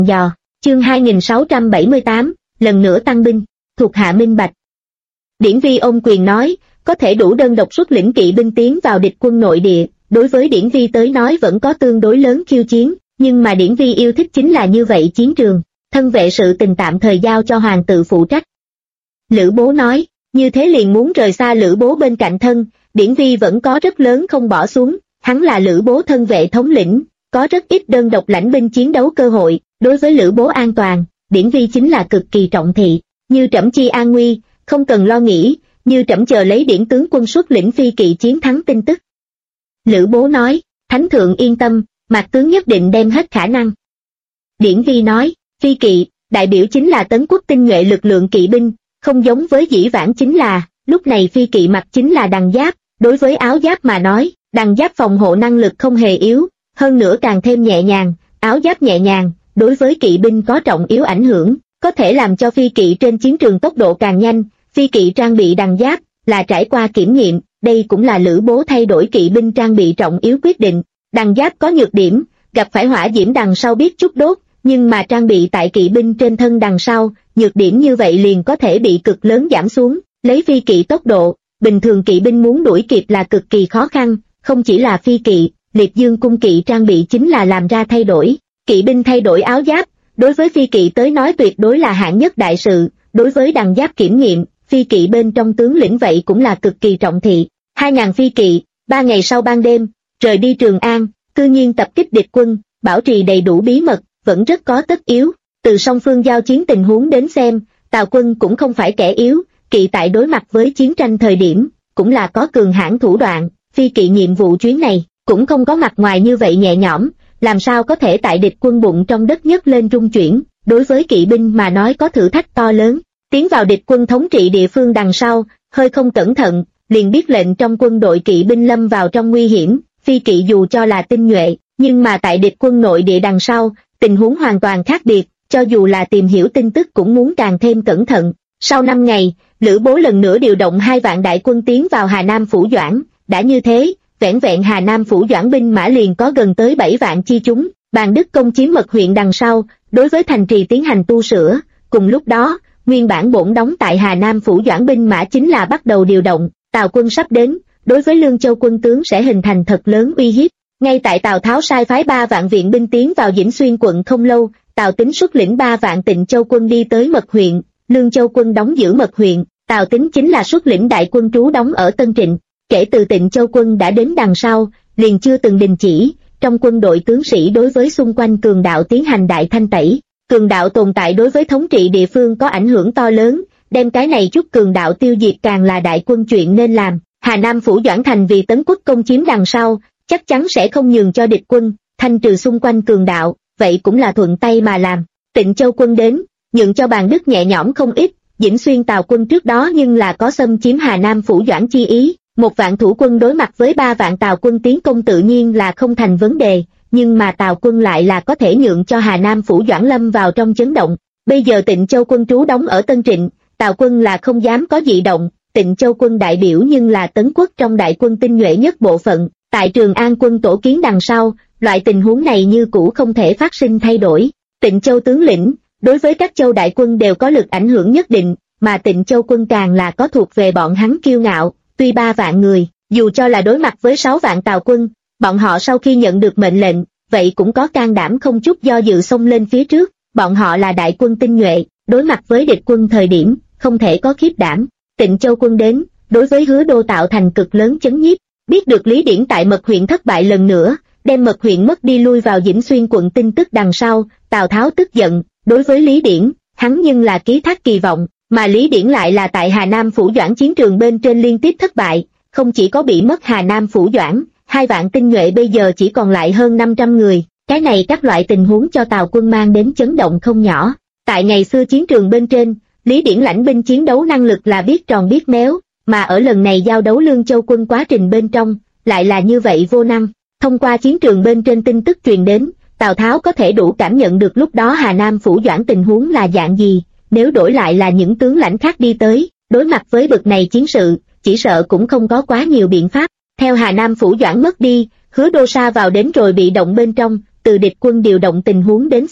dò. Chương 2678, lần nữa tăng binh, thuộc hạ minh bạch. Điển Vi ôm quyền nói, có thể đủ đơn độc xuất lĩnh kỵ binh tiến vào địch quân nội địa, đối với Điển Vi tới nói vẫn có tương đối lớn khiêu chiến, nhưng mà Điển Vi yêu thích chính là như vậy chiến trường, thân vệ sự tình tạm thời giao cho hoàng tự phụ trách. Lữ Bố nói, như thế liền muốn rời xa Lữ Bố bên cạnh thân, Điển Vi vẫn có rất lớn không bỏ xuống, hắn là Lữ Bố thân vệ thống lĩnh, có rất ít đơn độc lãnh binh chiến đấu cơ hội, đối với Lữ Bố an toàn, Điển Vi chính là cực kỳ trọng thị, như trẫm chi an nguy, không cần lo nghĩ, như trẫm chờ lấy Điển tướng quân xuất lĩnh phi kỵ chiến thắng tin tức. Lữ Bố nói, thánh thượng yên tâm, Mạc tướng nhất định đem hết khả năng. Điển Vi nói, phi kỵ, đại biểu chính là tấn quốc tinh nhuệ lực lượng kỵ binh, không giống với dĩ vãng chính là, lúc này phi kỵ mặc chính là đằng giáp, đối với áo giáp mà nói, đằng giáp phòng hộ năng lực không hề yếu, hơn nữa càng thêm nhẹ nhàng, áo giáp nhẹ nhàng, đối với kỵ binh có trọng yếu ảnh hưởng, có thể làm cho phi kỵ trên chiến trường tốc độ càng nhanh, phi kỵ trang bị đằng giáp, là trải qua kiểm nghiệm, đây cũng là Lữ Bố thay đổi kỵ binh trang bị trọng yếu quyết định, đằng giáp có nhược điểm, gặp phải hỏa diễm đằng sau biết chút đốt, nhưng mà trang bị tại kỵ binh trên thân đằng sau, nhược điểm như vậy liền có thể bị cực lớn giảm xuống, lấy phi kỵ tốc độ, bình thường kỵ binh muốn đuổi kịp là cực kỳ khó khăn, không chỉ là phi kỵ, liệt dương cung kỵ trang bị chính là làm ra thay đổi, kỵ binh thay đổi áo giáp, đối với phi kỵ tới nói tuyệt đối là hạng nhất đại sự, đối với đằng giáp kiểm nghiệm, phi kỵ bên trong tướng lĩnh vậy cũng là cực kỳ trọng thị, 2.000 phi kỵ, 3 ngày sau ban đêm, rời đi Trường An, cư nhiên tập kích địch quân, bảo trì đầy đủ bí mật, vẫn rất có tất yếu, từ song phương giao chiến tình huống đến xem, Tào quân cũng không phải kẻ yếu, kỵ tại đối mặt với chiến tranh thời điểm, cũng là có cường hãn thủ đoạn, phi kỵ nhiệm vụ chuyến này, cũng không có mặt ngoài như vậy nhẹ nhõm, làm sao có thể tại địch quân bụng trong đất nhấc lên rung chuyển, đối với kỵ binh mà nói có thử thách to lớn, tiến vào địch quân thống trị địa phương đằng sau, hơi không cẩn thận, liền biết lệnh trong quân đội kỵ binh lâm vào trong nguy hiểm, phi kỵ dù cho là tinh nhuệ, nhưng mà tại địch quân nội địa đằng sau, tình huống hoàn toàn khác biệt, cho dù là tìm hiểu tin tức cũng muốn càng thêm cẩn thận. Sau 5 ngày, Lữ Bố lần nữa điều động 2 vạn đại quân tiến vào Hà Nam Phủ Doãn, đã như thế, vẻn vẹn Hà Nam Phủ Doãn binh mã liền có gần tới 7 vạn chi chúng, Bàn Đức công chiếm Mật huyện đằng sau, đối với thành trì tiến hành tu sửa, cùng lúc đó, nguyên bản bổn đóng tại Hà Nam Phủ Doãn binh mã chính là bắt đầu điều động, Tào quân sắp đến, đối với Lương Châu quân tướng sẽ hình thành thật lớn uy hiếp. Ngay tại Tào Tháo sai phái 3 vạn viện binh tiến vào Dĩnh Xuyên quận không lâu, Tào Tín xuất lĩnh 3 vạn Tịnh Châu quân đi tới Mật huyện, Lương Châu quân đóng giữ Mật huyện, Tào Tín chính là xuất lĩnh đại quân trú đóng ở Tân Trịnh. Kể từ Tịnh Châu quân đã đến đằng sau, liền chưa từng đình chỉ, trong quân đội tướng sĩ đối với xung quanh cường đạo tiến hành đại thanh tẩy. Cường đạo tồn tại đối với thống trị địa phương có ảnh hưởng to lớn, đem cái này chút cường đạo tiêu diệt càng là đại quân chuyện nên làm. Hà Nam Phủ Doãn thành vì tấn quốc công chiếm đằng sau, chắc chắn sẽ không nhường cho địch quân, thanh trừ xung quanh cường đạo, vậy cũng là thuận tay mà làm. Tịnh Châu quân đến, nhượng cho Bàn Đức nhẹ nhõm không ít, Dĩnh Xuyên Tào quân trước đó nhưng là có xâm chiếm Hà Nam Phủ Doãn chi ý, 1 vạn thủ quân đối mặt với 3 vạn Tào quân tiến công tự nhiên là không thành vấn đề, nhưng mà Tào quân lại là có thể nhượng cho Hà Nam Phủ Doãn lâm vào trong chấn động. Bây giờ Tịnh Châu quân trú đóng ở Tân Trịnh, Tào quân là không dám có dị động, Tịnh Châu quân đại biểu nhưng là tấn quốc trong đại quân tinh nhuệ nhất bộ phận, tại Trường An quân tổ kiến đằng sau, loại tình huống này như cũ không thể phát sinh thay đổi. Tịnh Châu tướng lĩnh, đối với các châu đại quân đều có lực ảnh hưởng nhất định, mà Tịnh Châu quân càng là có thuộc về bọn hắn kiêu ngạo, tuy 3 vạn người, dù cho là đối mặt với 6 vạn Tào quân, bọn họ sau khi nhận được mệnh lệnh, vậy cũng có can đảm không chút do dự xông lên phía trước, bọn họ là đại quân tinh nhuệ, đối mặt với địch quân thời điểm, không thể có khiếp đảm. Tịnh Châu quân đến, đối với Hứa Đô tạo thành cực lớn chấn nhiếp, biết được Lý Điển tại Mật huyện thất bại lần nữa, đem Mật huyện mất đi lui vào Dĩnh Xuyên quận tin tức đằng sau, Tào Tháo tức giận, đối với Lý Điển, hắn nhưng là ký thác kỳ vọng, mà Lý Điển lại là tại Hà Nam Phủ Doãn chiến trường bên trên liên tiếp thất bại, không chỉ có bị mất Hà Nam Phủ Doãn, 2 vạn tinh nhuệ bây giờ chỉ còn lại hơn 500 người, cái này các loại tình huống cho Tào quân mang đến chấn động không nhỏ. Tại ngày xưa chiến trường bên trên, Lý Điển lãnh binh chiến đấu năng lực là biết tròn biết méo, mà ở lần này giao đấu Lương Châu quân quá trình bên trong, lại là như vậy vô năng. Thông qua chiến trường bên trên tin tức truyền đến, Tào Tháo có thể đủ cảm nhận được lúc đó Hà Nam Phủ Doãn tình huống là dạng gì, nếu đổi lại là những tướng lãnh khác đi tới, đối mặt với bực này chiến sự, chỉ sợ cũng không có quá nhiều biện pháp. Theo Hà Nam Phủ Doãn mất đi, Hứa Đô sa vào đến rồi bị động bên trong, từ địch quân điều động tình huống đến xem,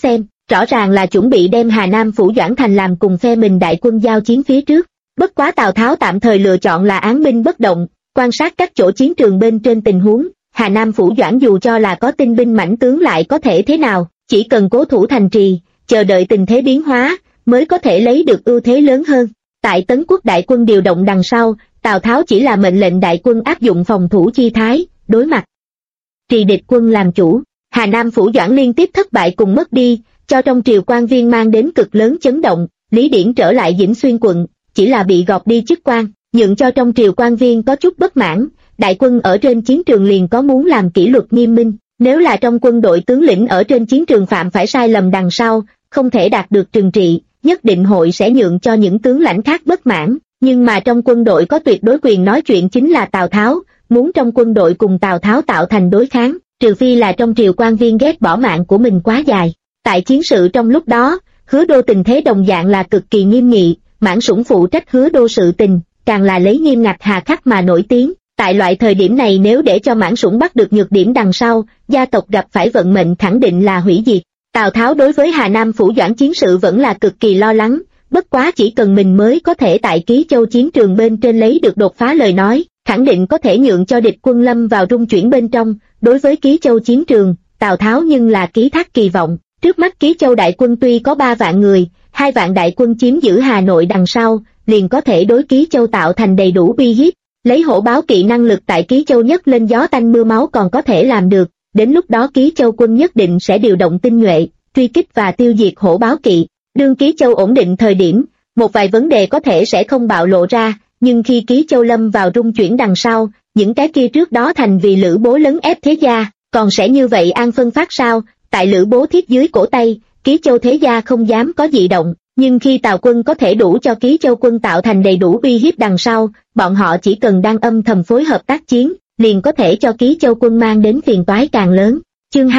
rõ ràng là chuẩn bị đem Hà Nam Phủ Doãn Thành làm cùng phe mình đại quân giao chiến phía trước. Bất quá Tào Tháo tạm thời lựa chọn là án binh bất động, quan sát các chỗ chiến trường bên trên tình huống. Hà Nam Phủ Doãn dù cho là có tinh binh mãnh tướng lại có thể thế nào, chỉ cần cố thủ thành trì, chờ đợi tình thế biến hóa, mới có thể lấy được ưu thế lớn hơn. Tại Tấn Quốc đại quân điều động đằng sau, Tào Tháo chỉ là mệnh lệnh đại quân áp dụng phòng thủ chi thái, đối mặt trì địch quân làm chủ. Hà Nam Phủ Doãn liên tiếp thất bại cùng mất đi, cho trong triều quan viên mang đến cực lớn chấn động. Lý Điển trở lại Vĩnh Xuyên quận, chỉ là bị gọt đi chức quan, nhượng cho trong triều quan viên có chút bất mãn. Đại quân ở trên chiến trường liền có muốn làm kỷ luật nghiêm minh, nếu là trong quân đội tướng lĩnh ở trên chiến trường phạm phải sai lầm đằng sau, không thể đạt được trừng trị, nhất định hội sẽ nhượng cho những tướng lãnh khác bất mãn. Nhưng mà trong quân đội có tuyệt đối quyền nói chuyện chính là Tào Tháo, muốn trong quân đội cùng Tào Tháo tạo thành đối kháng, trừ phi là trong triều quan viên ghét bỏ mạng của mình quá dài. Tại chiến sự trong lúc đó, Hứa Đô tình thế đồng dạng là cực kỳ nghiêm nghị, Mãn Sủng phụ trách Hứa Đô sự tình, càng là lấy nghiêm ngặt hà khắc mà nổi tiếng. Tại loại thời điểm này nếu để cho Mãn Sủng bắt được nhược điểm đằng sau, gia tộc gặp phải vận mệnh khẳng định là hủy diệt. Tào Tháo đối với Hà Nam Phủ Doãn chiến sự vẫn là cực kỳ lo lắng, bất quá chỉ cần mình mới có thể tại Ký Châu chiến trường bên trên lấy được đột phá lời nói, khẳng định có thể nhượng cho địch quân lâm vào rung chuyển bên trong. Đối với Ký Châu chiến trường, Tào Tháo nhưng là ký thác kỳ vọng. Trước mắt Ký Châu đại quân tuy có 3 vạn người, 2 vạn đại quân chiếm giữ Hà Nội đằng sau, liền có thể đối Ký Châu tạo thành đầy đủ uy hiếp. Lấy hổ báo kỵ năng lực tại Ký Châu nhất lên gió tanh mưa máu còn có thể làm được, đến lúc đó Ký Châu quân nhất định sẽ điều động tinh nhuệ, truy kích và tiêu diệt hổ báo kỵ. Đương Ký Châu ổn định thời điểm, một vài vấn đề có thể sẽ không bạo lộ ra, nhưng khi Ký Châu lâm vào rung chuyển đằng sau, những cái kia trước đó thành vì Lữ Bố lấn ép thế gia, còn sẽ như vậy an phân phát sao? Tại Lữ Bố thiết dưới cổ tay, Ký Châu thế gia không dám có dị động, nhưng khi Tào quân có thể đủ cho Ký Châu quân tạo thành đầy đủ uy hiếp đằng sau, bọn họ chỉ cần đang âm thầm phối hợp tác chiến, liền có thể cho Ký Châu quân mang đến phiền toái càng lớn. Chương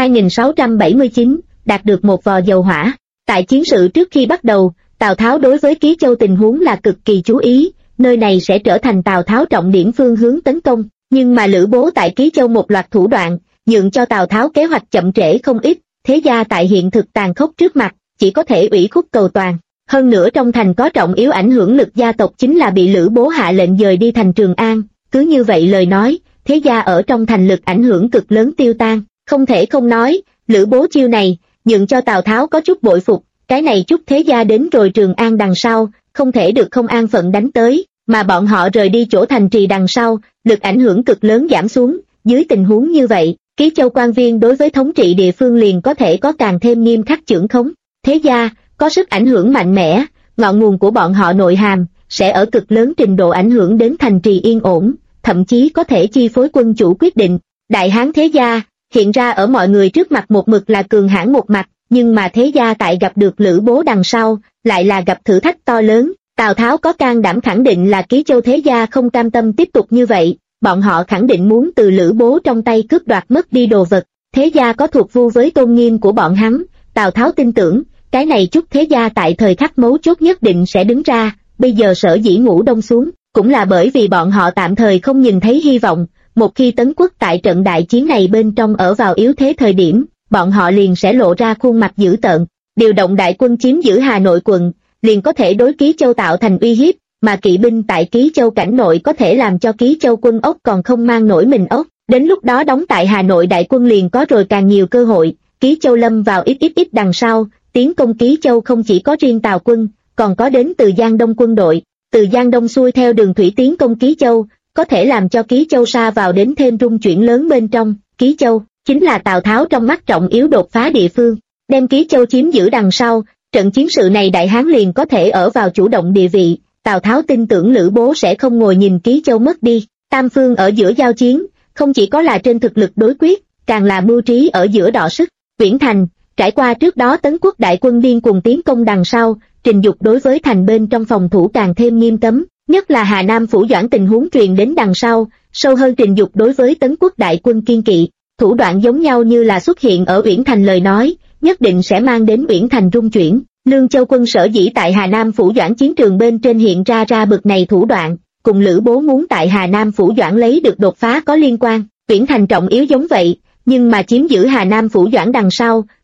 2679, đạt được một vò dầu hỏa. Tại chiến sự trước khi bắt đầu, Tào Tháo đối với Ký Châu tình huống là cực kỳ chú ý, nơi này sẽ trở thành Tào Tháo trọng điểm phương hướng tấn công, nhưng mà Lữ Bố tại Ký Châu một loạt thủ đoạn, nhượng cho Tào Tháo kế hoạch chậm trễ không ít, thế gia tại hiện thực tàn khốc trước mặt, chỉ có thể ủy khuất cầu toàn. Hơn nữa trong thành có trọng yếu ảnh hưởng lực gia tộc chính là bị Lữ Bố hạ lệnh dời đi thành Trường An, cứ như vậy lời nói, thế gia ở trong thành lực ảnh hưởng cực lớn tiêu tan. Không thể không nói, Lữ Bố chiêu này, nhượng cho Tào Tháo có chút bội phục, cái này chút thế gia đến rồi Trường An đằng sau, không thể được không an phận đánh tới, mà bọn họ rời đi chỗ thành trì đằng sau, lực ảnh hưởng cực lớn giảm xuống. Dưới tình huống như vậy, Ký Châu quan viên đối với thống trị địa phương liền có thể có càng thêm nghiêm khắc chưởng khống. Thế gia có sức ảnh hưởng mạnh mẽ, ngọn nguồn của bọn họ nội hàm sẽ ở cực lớn trình độ ảnh hưởng đến thành trì yên ổn, thậm chí có thể chi phối quân chủ quyết định. Đại Hán thế gia hiện ra ở mọi người trước mặt một mực là cường hãn một mặt, nhưng mà thế gia tại gặp được Lữ Bố đằng sau, lại là gặp thử thách to lớn. Tào Tháo có can đảm khẳng định là Ký Châu thế gia không cam tâm tiếp tục như vậy, bọn họ khẳng định muốn từ Lữ Bố trong tay cướp đoạt mất đi đồ vật. Thế gia có thuộc vu với tôn nghiêm của bọn hắn, Tào Tháo tin tưởng, cái này chút thế gia tại thời khắc mấu chốt nhất định sẽ đứng ra. Bây giờ sở dĩ ngủ đông xuống, cũng là bởi vì bọn họ tạm thời không nhìn thấy hy vọng. Một khi Tấn Quốc tại trận đại chiến này bên trong ở vào yếu thế thời điểm, bọn họ liền sẽ lộ ra khuôn mặt dữ tợn. Điều động đại quân chiếm giữ Hà Nội quận, liền có thể đối Ký Châu tạo thành uy hiếp, mà kỵ binh tại Ký Châu cảnh nội có thể làm cho Ký Châu quân ốc còn không mang nổi mình ốc. Đến lúc đó đóng tại Hà Nội đại quân liền có rồi càng nhiều cơ hội. Ký Châu lâm vào ít đằng sau, tiến công Ký Châu không chỉ có riêng Tào quân, còn có đến từ Giang Đông quân đội. Từ Giang Đông xuôi theo đường thủy tiến công Ký Châu, có thể làm cho Ký Châu sa vào đến thêm rung chuyển lớn bên trong. Ký Châu chính là Tào Tháo trong mắt trọng yếu đột phá địa phương. Đem Ký Châu chiếm giữ đằng sau, trận chiến sự này Đại Hán liền có thể ở vào chủ động địa vị. Tào Tháo tin tưởng Lữ Bố sẽ không ngồi nhìn Ký Châu mất đi. Tam phương ở giữa giao chiến, không chỉ có là trên thực lực đối quyết, càng là mưu trí ở giữa đọ sức. Uyển Thành, trải qua trước đó Tấn Quốc đại quân điên cuồng tiến công đằng sau, Trình Dục đối với thành bên trong phòng thủ càng thêm nghiêm cấm, nhất là Hà Nam Phủ Doãn tình huống truyền đến đằng sau, sâu hơn Trình Dục đối với Tấn Quốc đại quân kiên kỵ. Thủ đoạn giống nhau như là xuất hiện ở Uyển Thành lời nói, nhất định sẽ mang đến Uyển Thành rung chuyển. Lương Châu quân sở dĩ tại Hà Nam Phủ Doãn chiến trường bên trên hiện ra bực này thủ đoạn, cùng Lữ Bố muốn tại Hà Nam Phủ Doãn lấy được đột phá có liên quan. Uyển Thành trọng yếu giống vậy, nhưng mà chiếm giữ Hà Nam Phủ Doãn đằng sau,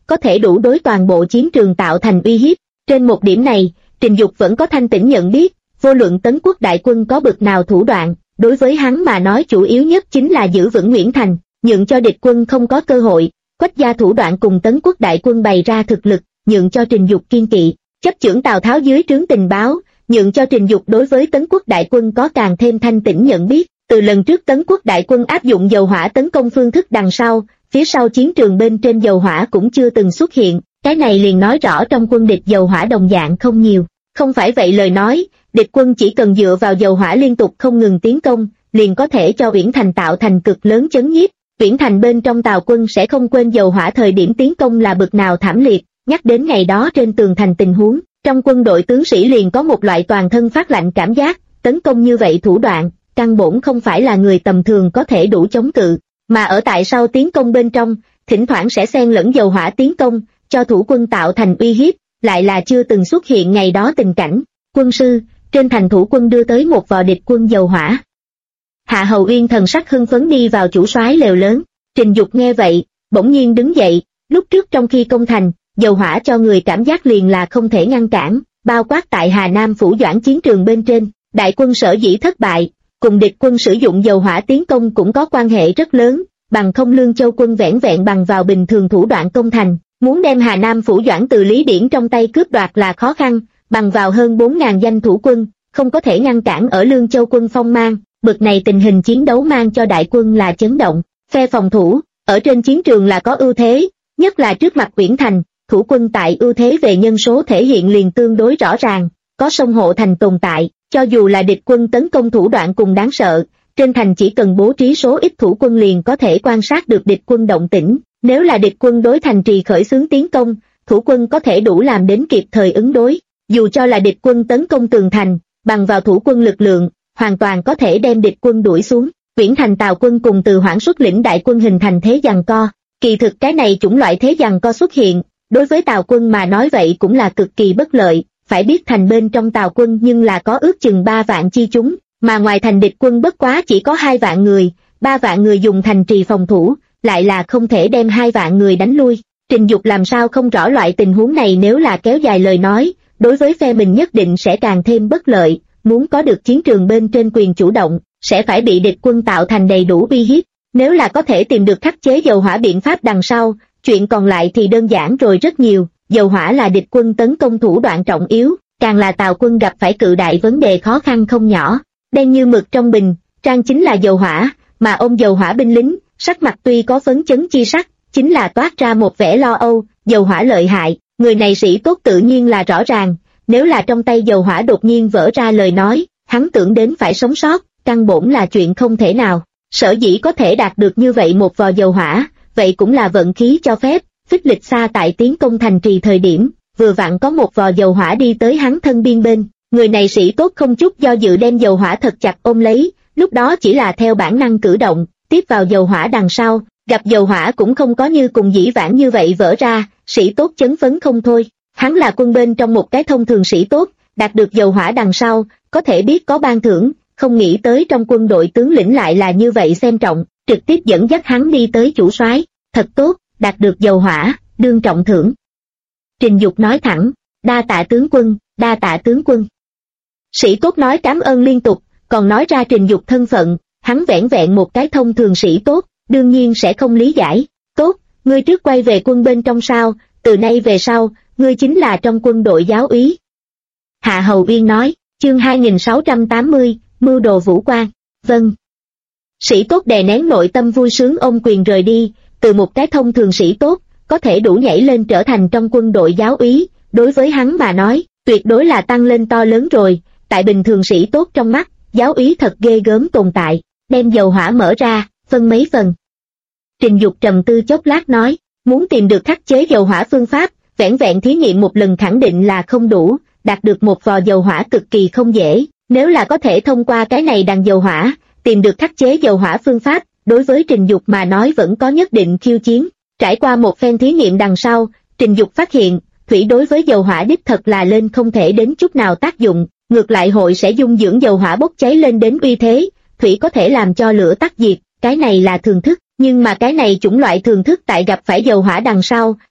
có thể đủ đối toàn bộ chiến trường tạo thành uy hiếp. Trên một điểm này, Trình Dục vẫn có thanh tĩnh nhận biết, vô luận Tấn quốc đại quân có bực nào thủ đoạn, đối với hắn mà nói chủ yếu nhất chính là giữ vững Nguyễn Thành, nhượng cho địch quân không có cơ hội. Quách gia thủ đoạn cùng Tấn quốc đại quân bày ra thực lực, nhượng cho Trình Dục kiên kỵ. Chấp chưởng Tào Tháo dưới trướng tình báo, nhượng cho Trình Dục đối với Tấn quốc đại quân có càng thêm thanh tĩnh nhận biết. Từ lần trước Tấn quốc đại quân áp dụng dầu hỏa tấn công phương thức đằng sau, phía sau chiến trường bên trên dầu hỏa cũng chưa từng xuất hiện, cái này liền nói rõ trong quân địch dầu hỏa đồng dạng không nhiều. Không phải vậy lời nói, địch quân chỉ cần dựa vào dầu hỏa liên tục không ngừng tiến công, liền có thể cho Uyển Thành tạo thành cực lớn chấn nhiếp. Uyển Thành bên trong Tào quân sẽ không quên dầu hỏa thời điểm tiến công là bực nào thảm liệt, nhắc đến ngày đó trên tường thành tình huống, trong quân đội tướng sĩ liền có một loại toàn thân phát lạnh cảm giác, tấn công như vậy thủ đoạn, căn bổn không phải là người tầm thường có thể đủ chống cự, mà ở tại sau tiến công bên trong, thỉnh thoảng sẽ xen lẫn dầu hỏa tiến công, cho thủ quân tạo thành uy hiếp, lại là chưa từng xuất hiện ngày đó tình cảnh. Quân sư, trên thành thủ quân đưa tới một vò địch quân dầu hỏa. Hạ Hầu Uyên thần sắc hưng phấn đi vào chủ soái lều lớn. Trình Dục nghe vậy, bỗng nhiên đứng dậy. Lúc trước trong khi công thành, dầu hỏa cho người cảm giác liền là không thể ngăn cản, bao quát tại Hà Nam Phủ Doãn chiến trường bên trên, đại quân sở dĩ thất bại, cùng địch quân sử dụng dầu hỏa tiến công cũng có quan hệ rất lớn, bằng không Lương Châu quân vẻn vẹn bằng vào bình thường thủ đoạn công thành, muốn đem Hà Nam Phủ Doãn từ Lý Điển trong tay cướp đoạt là khó khăn, bằng vào hơn 4.000 danh thủ quân, không có thể ngăn cản ở Lương Châu quân phong mang. Bực này tình hình chiến đấu mang cho đại quân là chấn động, phe phòng thủ, ở trên chiến trường là có ưu thế, nhất là trước mặt Uyển Thành, thủ quân tại ưu thế về nhân số thể hiện liền tương đối rõ ràng, có sông hộ thành tồn tại, cho dù là địch quân tấn công thủ đoạn cùng đáng sợ, trên thành chỉ cần bố trí số ít thủ quân liền có thể quan sát được địch quân động tĩnh, nếu là địch quân đối thành trì khởi xướng tiến công, thủ quân có thể đủ làm đến kịp thời ứng đối, dù cho là địch quân tấn công tường thành, bằng vào thủ quân lực lượng, hoàn toàn có thể đem địch quân đuổi xuống. Uyển Thành Tào quân cùng Từ Hoảng xuất lĩnh đại quân hình thành thế giằng co, kỳ thực cái này chủng loại thế giằng co xuất hiện, đối với Tào quân mà nói vậy cũng là cực kỳ bất lợi, phải biết thành bên trong Tào quân nhưng là có ước chừng 3 vạn chi chúng, mà ngoài thành địch quân bất quá chỉ có 2 vạn người, 3 vạn người dùng thành trì phòng thủ, lại là không thể đem 2 vạn người đánh lui. Trình Dục làm sao không rõ loại tình huống này, nếu là kéo dài lời nói, đối với phe mình nhất định sẽ càng thêm bất lợi, muốn có được chiến trường bên trên quyền chủ động, sẽ phải bị địch quân tạo thành đầy đủ uy hiếp. Nếu là có thể tìm được khắc chế dầu hỏa biện pháp đằng sau, chuyện còn lại thì đơn giản rồi rất nhiều. Dầu hỏa là địch quân tấn công thủ đoạn trọng yếu, càng là Tào quân gặp phải cự đại vấn đề khó khăn không nhỏ. Đen như mực trong bình, trang chính là dầu hỏa, mà ông dầu hỏa binh lính, sắc mặt tuy có phấn chấn chi sắc, chính là toát ra một vẻ lo âu. Dầu hỏa lợi hại, người này sĩ tốt tự nhiên là rõ ràng, nếu là trong tay dầu hỏa đột nhiên vỡ ra lời nói, hắn tưởng đến phải sống sót, căn bổn là chuyện không thể nào. Sở dĩ có thể đạt được như vậy một vò dầu hỏa, vậy cũng là vận khí cho phép. Phích Lịch Sa tại tiến công thành trì thời điểm, vừa vặn có một vò dầu hỏa đi tới hắn thân biên bên, người này sĩ tốt không chút do dự đem dầu hỏa thật chặt ôm lấy, lúc đó chỉ là theo bản năng cử động, tiếp vào dầu hỏa đằng sau, gặp dầu hỏa cũng không có như cùng dĩ vãng như vậy vỡ ra, sĩ tốt chấn phấn không thôi. Hắn là quân bên trong một cái thông thường sĩ tốt, đạt được dầu hỏa đằng sau, có thể biết có ban thưởng, không nghĩ tới trong quân đội tướng lĩnh lại là như vậy xem trọng, trực tiếp dẫn dắt hắn đi tới chủ soái. Thật tốt, đạt được dầu hỏa, đương trọng thưởng. Trình Dục nói thẳng, đa tạ tướng quân, đa tạ tướng quân. Sĩ tốt nói cảm ơn liên tục, còn nói ra Trình Dục thân phận, hắn vẻn vẹn một cái thông thường sĩ tốt, đương nhiên sẽ không lý giải. Tốt, ngươi trước quay về quân bên trong sao, từ nay về sau, ngươi chính là trong quân đội giáo úy. Hạ Hầu Uyên nói, chương 2680, mưu đồ vũ quan. Vâng. Sĩ tốt đè nén nội tâm vui sướng ôm quyền rời đi, từ một cái thông thường sĩ tốt, có thể đủ nhảy lên trở thành trong quân đội giáo úy, đối với hắn mà nói, tuyệt đối là tăng lên to lớn rồi. Tại bình thường sĩ tốt trong mắt, giáo úy thật ghê gớm tồn tại. Đem dầu hỏa mở ra, phân mấy phần. Trình Dục trầm tư chốc lát nói, muốn tìm được khắc chế dầu hỏa phương pháp, vẻn vẹn thí nghiệm một lần khẳng định là không đủ, đạt được một vò dầu hỏa cực kỳ không dễ. Nếu là có thể thông qua cái này đằng dầu hỏa, tìm được khắc chế dầu hỏa phương pháp, đối với Trình Dục mà nói vẫn có nhất định khiêu chiến. Trải qua một phen thí nghiệm đằng sau, Trình Dục phát hiện, thủy đối với dầu hỏa đích thật là lên không thể đến chút nào tác dụng, ngược lại hội sẽ dung dưỡng dầu hỏa bốc cháy lên đến uy thế, thủy có thể làm cho lửa tắt diệt, cái này là thường thức, nhưng mà cái này chủng loại thường thức tại gặp phải dầu hỏa đằng sau,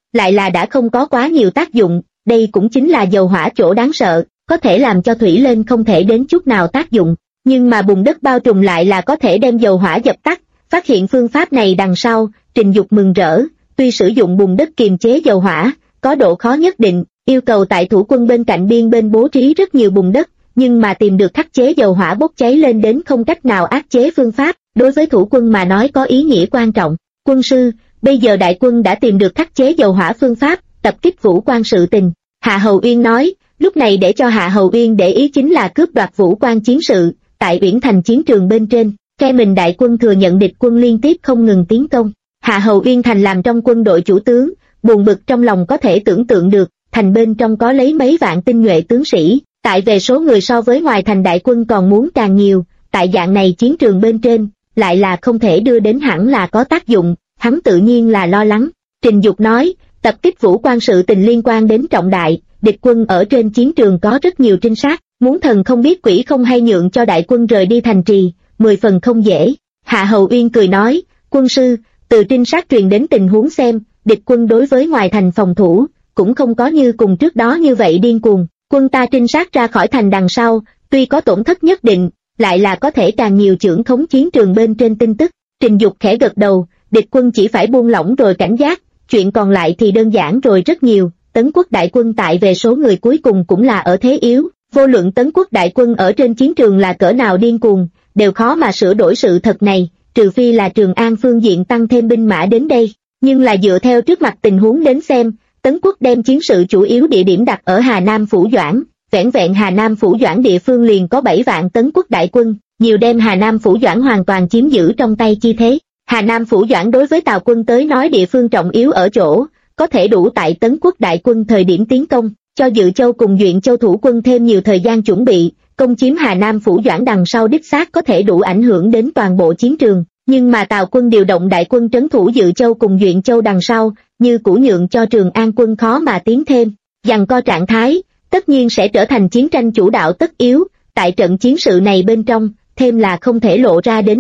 lại là đã không có quá nhiều tác dụng, đây cũng chính là dầu hỏa chỗ đáng sợ, có thể làm cho thủy lên không thể đến chút nào tác dụng, nhưng mà bùn đất bao trùm lại là có thể đem dầu hỏa dập tắt. Phát hiện phương pháp này đằng sau, Trình Dục mừng rỡ, tuy sử dụng bùn đất kiềm chế dầu hỏa, có độ khó nhất định, yêu cầu tại thủ quân bên cạnh biên bên bố trí rất nhiều bùn đất, nhưng mà tìm được khắc chế dầu hỏa bốc cháy lên đến không cách nào áp chế phương pháp, đối với thủ quân mà nói có ý nghĩa quan trọng. Quân sư, bây giờ đại quân đã tìm được khắc chế dầu hỏa phương pháp, tập kích Vũ Quan sự tình. Hạ Hầu Uyên nói, lúc này để cho Hạ Hầu Uyên để ý chính là cướp đoạt Vũ Quan chiến sự, tại Uyển Thành chiến trường bên trên, phe mình đại quân thừa nhận địch quân liên tiếp không ngừng tiến công. Hạ Hầu Uyên thành làm trong quân đội chủ tướng, buồn bực trong lòng có thể tưởng tượng được, thành bên trong có lấy mấy vạn tinh nhuệ tướng sĩ, tại về số người so với ngoài thành đại quân còn muốn càng nhiều, tại dạng này chiến trường bên trên, lại là không thể đưa đến hẳn là có tác dụng, hắn tự nhiên là lo lắng. Trình Dục nói, tập kích Vũ Quan sự tình liên quan đến trọng đại, địch quân ở trên chiến trường có rất nhiều trinh sát, muốn thần không biết quỷ không hay nhượng cho đại quân rời đi thành trì, 10 phần không dễ. Hạ Hầu Uyên cười nói, quân sư, từ trinh sát truyền đến tình huống xem, địch quân đối với ngoài thành phòng thủ, cũng không có như cùng trước đó như vậy điên cuồng, quân ta trinh sát ra khỏi thành đằng sau, tuy có tổn thất nhất định, lại là có thể càng nhiều chưởng khống chiến trường bên trên tin tức. Trình Dục khẽ gật đầu, địch quân chỉ phải buông lỏng rồi cảnh giác, chuyện còn lại thì đơn giản rồi rất nhiều. Tấn quốc đại quân tại về số người cuối cùng cũng là ở thế yếu, vô luận Tấn quốc đại quân ở trên chiến trường là cỡ nào điên cuồng, đều khó mà sửa đổi sự thật này, trừ phi là Trường An phương diện tăng thêm binh mã đến đây. Nhưng là dựa theo trước mặt tình huống đến xem, Tấn quốc đem chiến sự chủ yếu địa điểm đặt ở Hà Nam Phủ Doãn, vẻn vẹn Hà Nam Phủ Doãn địa phương liền có 7 vạn Tấn quốc đại quân, nhiều đem Hà Nam Phủ Doãn hoàn toàn chiếm giữ trong tay chi thế. Hà Nam Phủ Doãn đối với Tào quân tới nói địa phương trọng yếu ở chỗ, có thể đủ tại Tấn quốc đại quân thời điểm tiến công, cho Dự Châu cùng Duyện Châu thủ quân thêm nhiều thời gian chuẩn bị, công chiếm Hà Nam Phủ Doãn đằng sau đích xác có thể đủ ảnh hưởng đến toàn bộ chiến trường. Nhưng mà Tào quân điều động đại quân trấn thủ Dự Châu cùng Duyện Châu đằng sau, như cũ nhượng cho Trường An quân khó mà tiến thêm, giằng co trạng thái, tất nhiên sẽ trở thành chiến tranh chủ đạo tất yếu, tại trận chiến sự này bên trong, thêm là không thể lộ ra đến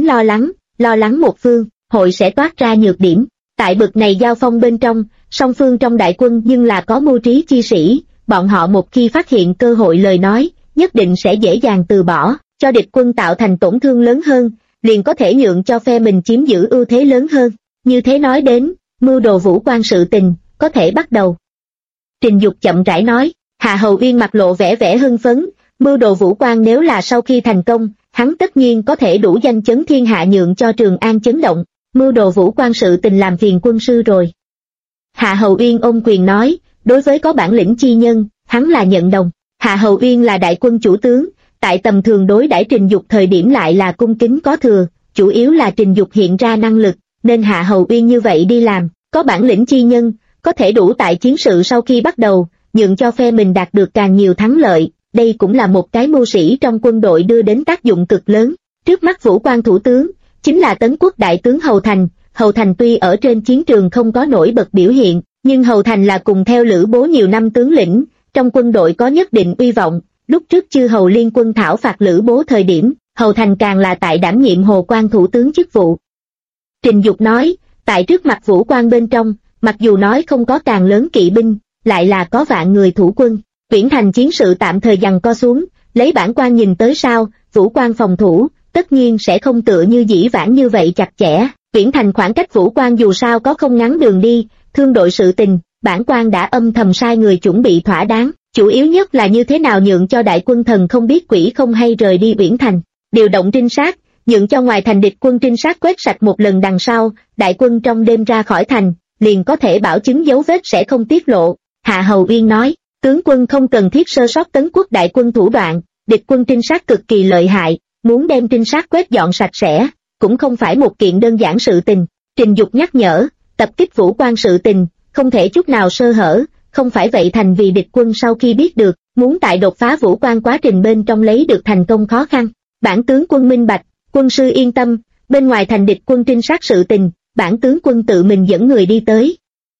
lo lắng một phương, hội sẽ toát ra nhược điểm. Tại bực này giao phong bên trong, song phương trong đại quân nhưng là có mưu trí chi sĩ, bọn họ một khi phát hiện cơ hội lời nói, nhất định sẽ dễ dàng từ bỏ, cho địch quân tạo thành tổn thương lớn hơn, liền có thể nhượng cho phe mình chiếm giữ ưu thế lớn hơn. Như thế nói đến, mưu đồ Vũ Quan sự tình, có thể bắt đầu. Trình Dục chậm rãi nói, Hạ Hầu Uyên mặt lộ vẻ hưng phấn, mưu đồ Vũ Quan nếu là sau khi thành công, hắn tất nhiên có thể đủ danh chấn thiên hạ nhượng cho Trường An chấn động, mưu đồ Vũ Quan sự tình làm phiền quân sư rồi. Hạ Hầu Uyên ôm quyền nói, đối với có bản lĩnh chi nhân, hắn là nhận đồng. Hạ Hầu Uyên là đại quân chủ tướng, tại tầm thường đối đãi Trình Dục thời điểm lại là cung kính có thừa, chủ yếu là Trình Dục hiện ra năng lực, nên Hạ Hầu Uyên như vậy đi làm, có bản lĩnh chi nhân, có thể đủ tại chiến sự sau khi bắt đầu, nhượng cho phe mình đạt được càng nhiều thắng lợi, đây cũng là một cái mưu sĩ trong quân đội đưa đến tác dụng cực lớn. Trước mắt Vũ Quan thủ tướng, chính là Tấn quốc đại tướng Hầu Thành. Hầu Thành tuy ở trên chiến trường không có nổi bật biểu hiện, nhưng Hầu Thành là cùng theo Lữ Bố nhiều năm tướng lĩnh, trong quân đội có nhất định uy vọng. Lúc trước chư hầu liên quân thảo phạt Lữ Bố thời điểm, Hầu Thành càng là tại đảm nhiệm Hồ Quan thủ tướng chức vụ. Trình Dục nói, tại trước mặt Vũ Quan bên trong, mặc dù nói không có càng lớn kỵ binh, lại là có vạn người thủ quân. Uyển Thành chiến sự tạm thời giằng co xuống, lấy bản quan nhìn tới sao, Vũ Quan phòng thủ, tất nhiên sẽ không tựa như dĩ vãng như vậy chặt chẽ. Uyển Thành khoảng cách Vũ Quan dù sao có không ngắn đường đi, thương đội sự tình, bản quan đã âm thầm sai người chuẩn bị thỏa đáng, chủ yếu nhất là như thế nào nhượng cho đại quân thần không biết quỷ không hay rời đi Uyển Thành, điều động trinh sát, nhượng cho ngoài thành địch quân trinh sát quét sạch một lần đằng sau, đại quân trong đêm ra khỏi thành, liền có thể bảo chứng dấu vết sẽ không tiết lộ. Hạ Hầu Uyên nói, tướng quân không cần thiết sơ sót Tấn quốc đại quân thủ đoạn, địch quân trinh sát cực kỳ lợi hại, muốn đem trinh sát quét dọn sạch sẽ, cũng không phải một kiện đơn giản sự tình. Trình Dục nhắc nhở, tập kích Vũ Quan sự tình, không thể chút nào sơ hở, không phải vậy thành vì địch quân sau khi biết được, muốn tại đột phá Vũ Quan quá trình bên trong lấy được thành công khó khăn. Bản tướng quân minh bạch, quân sư yên tâm, bên ngoài thành địch quân trinh sát sự tình, bản tướng quân tự mình dẫn người đi tới.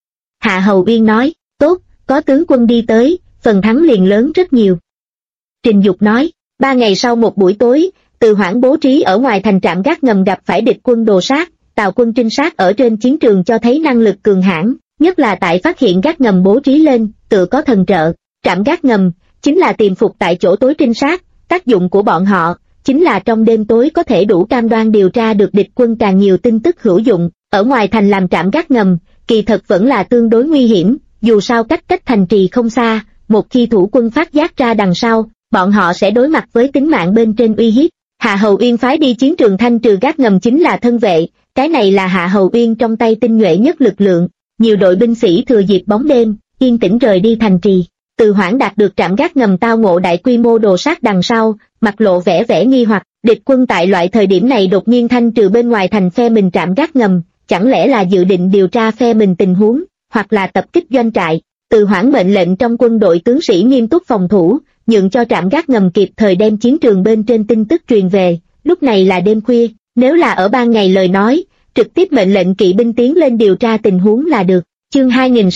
Hạ Hầu Uyên nói, tốt, có tướng quân đi tới, phần thắng liền lớn rất nhiều. Trình Dục nói, 3 ngày sau một buổi tối, Từ Hoảng bố trí ở ngoài thành trạm gác ngầm gặp phải địch quân đồ sát, Tào quân trinh sát ở trên chiến trường cho thấy năng lực cường hãn, nhất là tại phát hiện gác ngầm bố trí lên, tự có thần trợ. Trạm gác ngầm chính là tiềm phục tại chỗ tối trinh sát, tác dụng của bọn họ chính là trong đêm tối có thể đủ cam đoan điều tra được địch quân càng nhiều tin tức hữu dụng. Ở ngoài thành làm trạm gác ngầm, kỳ thật vẫn là tương đối nguy hiểm, dù sao cách thành trì không xa, một khi thủ quân phát giác ra đằng sau, bọn họ sẽ đối mặt với tính mạng bên trên uy hiếp. Hạ Hầu Uyên phái đi chiến trường thanh trừ gác ngầm chính là thân vệ, cái này là Hạ Hầu Uyên trong tay tinh nhuệ nhất lực lượng. Nhiều đội binh sĩ thừa dịp bóng đêm, yên tĩnh rời đi thành trì. Từ Hoảng đạt được trạm gác ngầm tao ngộ đại quy mô đồ sát đằng sau, mặt lộ vẻ nghi hoặc, địch quân tại loại thời điểm này đột nhiên thanh trừ bên ngoài thành phe mình trạm gác ngầm, chẳng lẽ là dự định điều tra phe mình tình huống, hoặc là tập kích doanh trại. Từ Hoảng mệnh lệnh trong quân đội tướng sĩ nghiêm túc phòng thủ, nhượng cho trạm gác ngầm kịp thời đem chiến trường bên trên tin tức truyền về. Lúc này là đêm khuya, nếu là ở ban ngày lời nói, trực tiếp mệnh lệnh kỵ binh tiến lên điều tra tình huống là được. Chương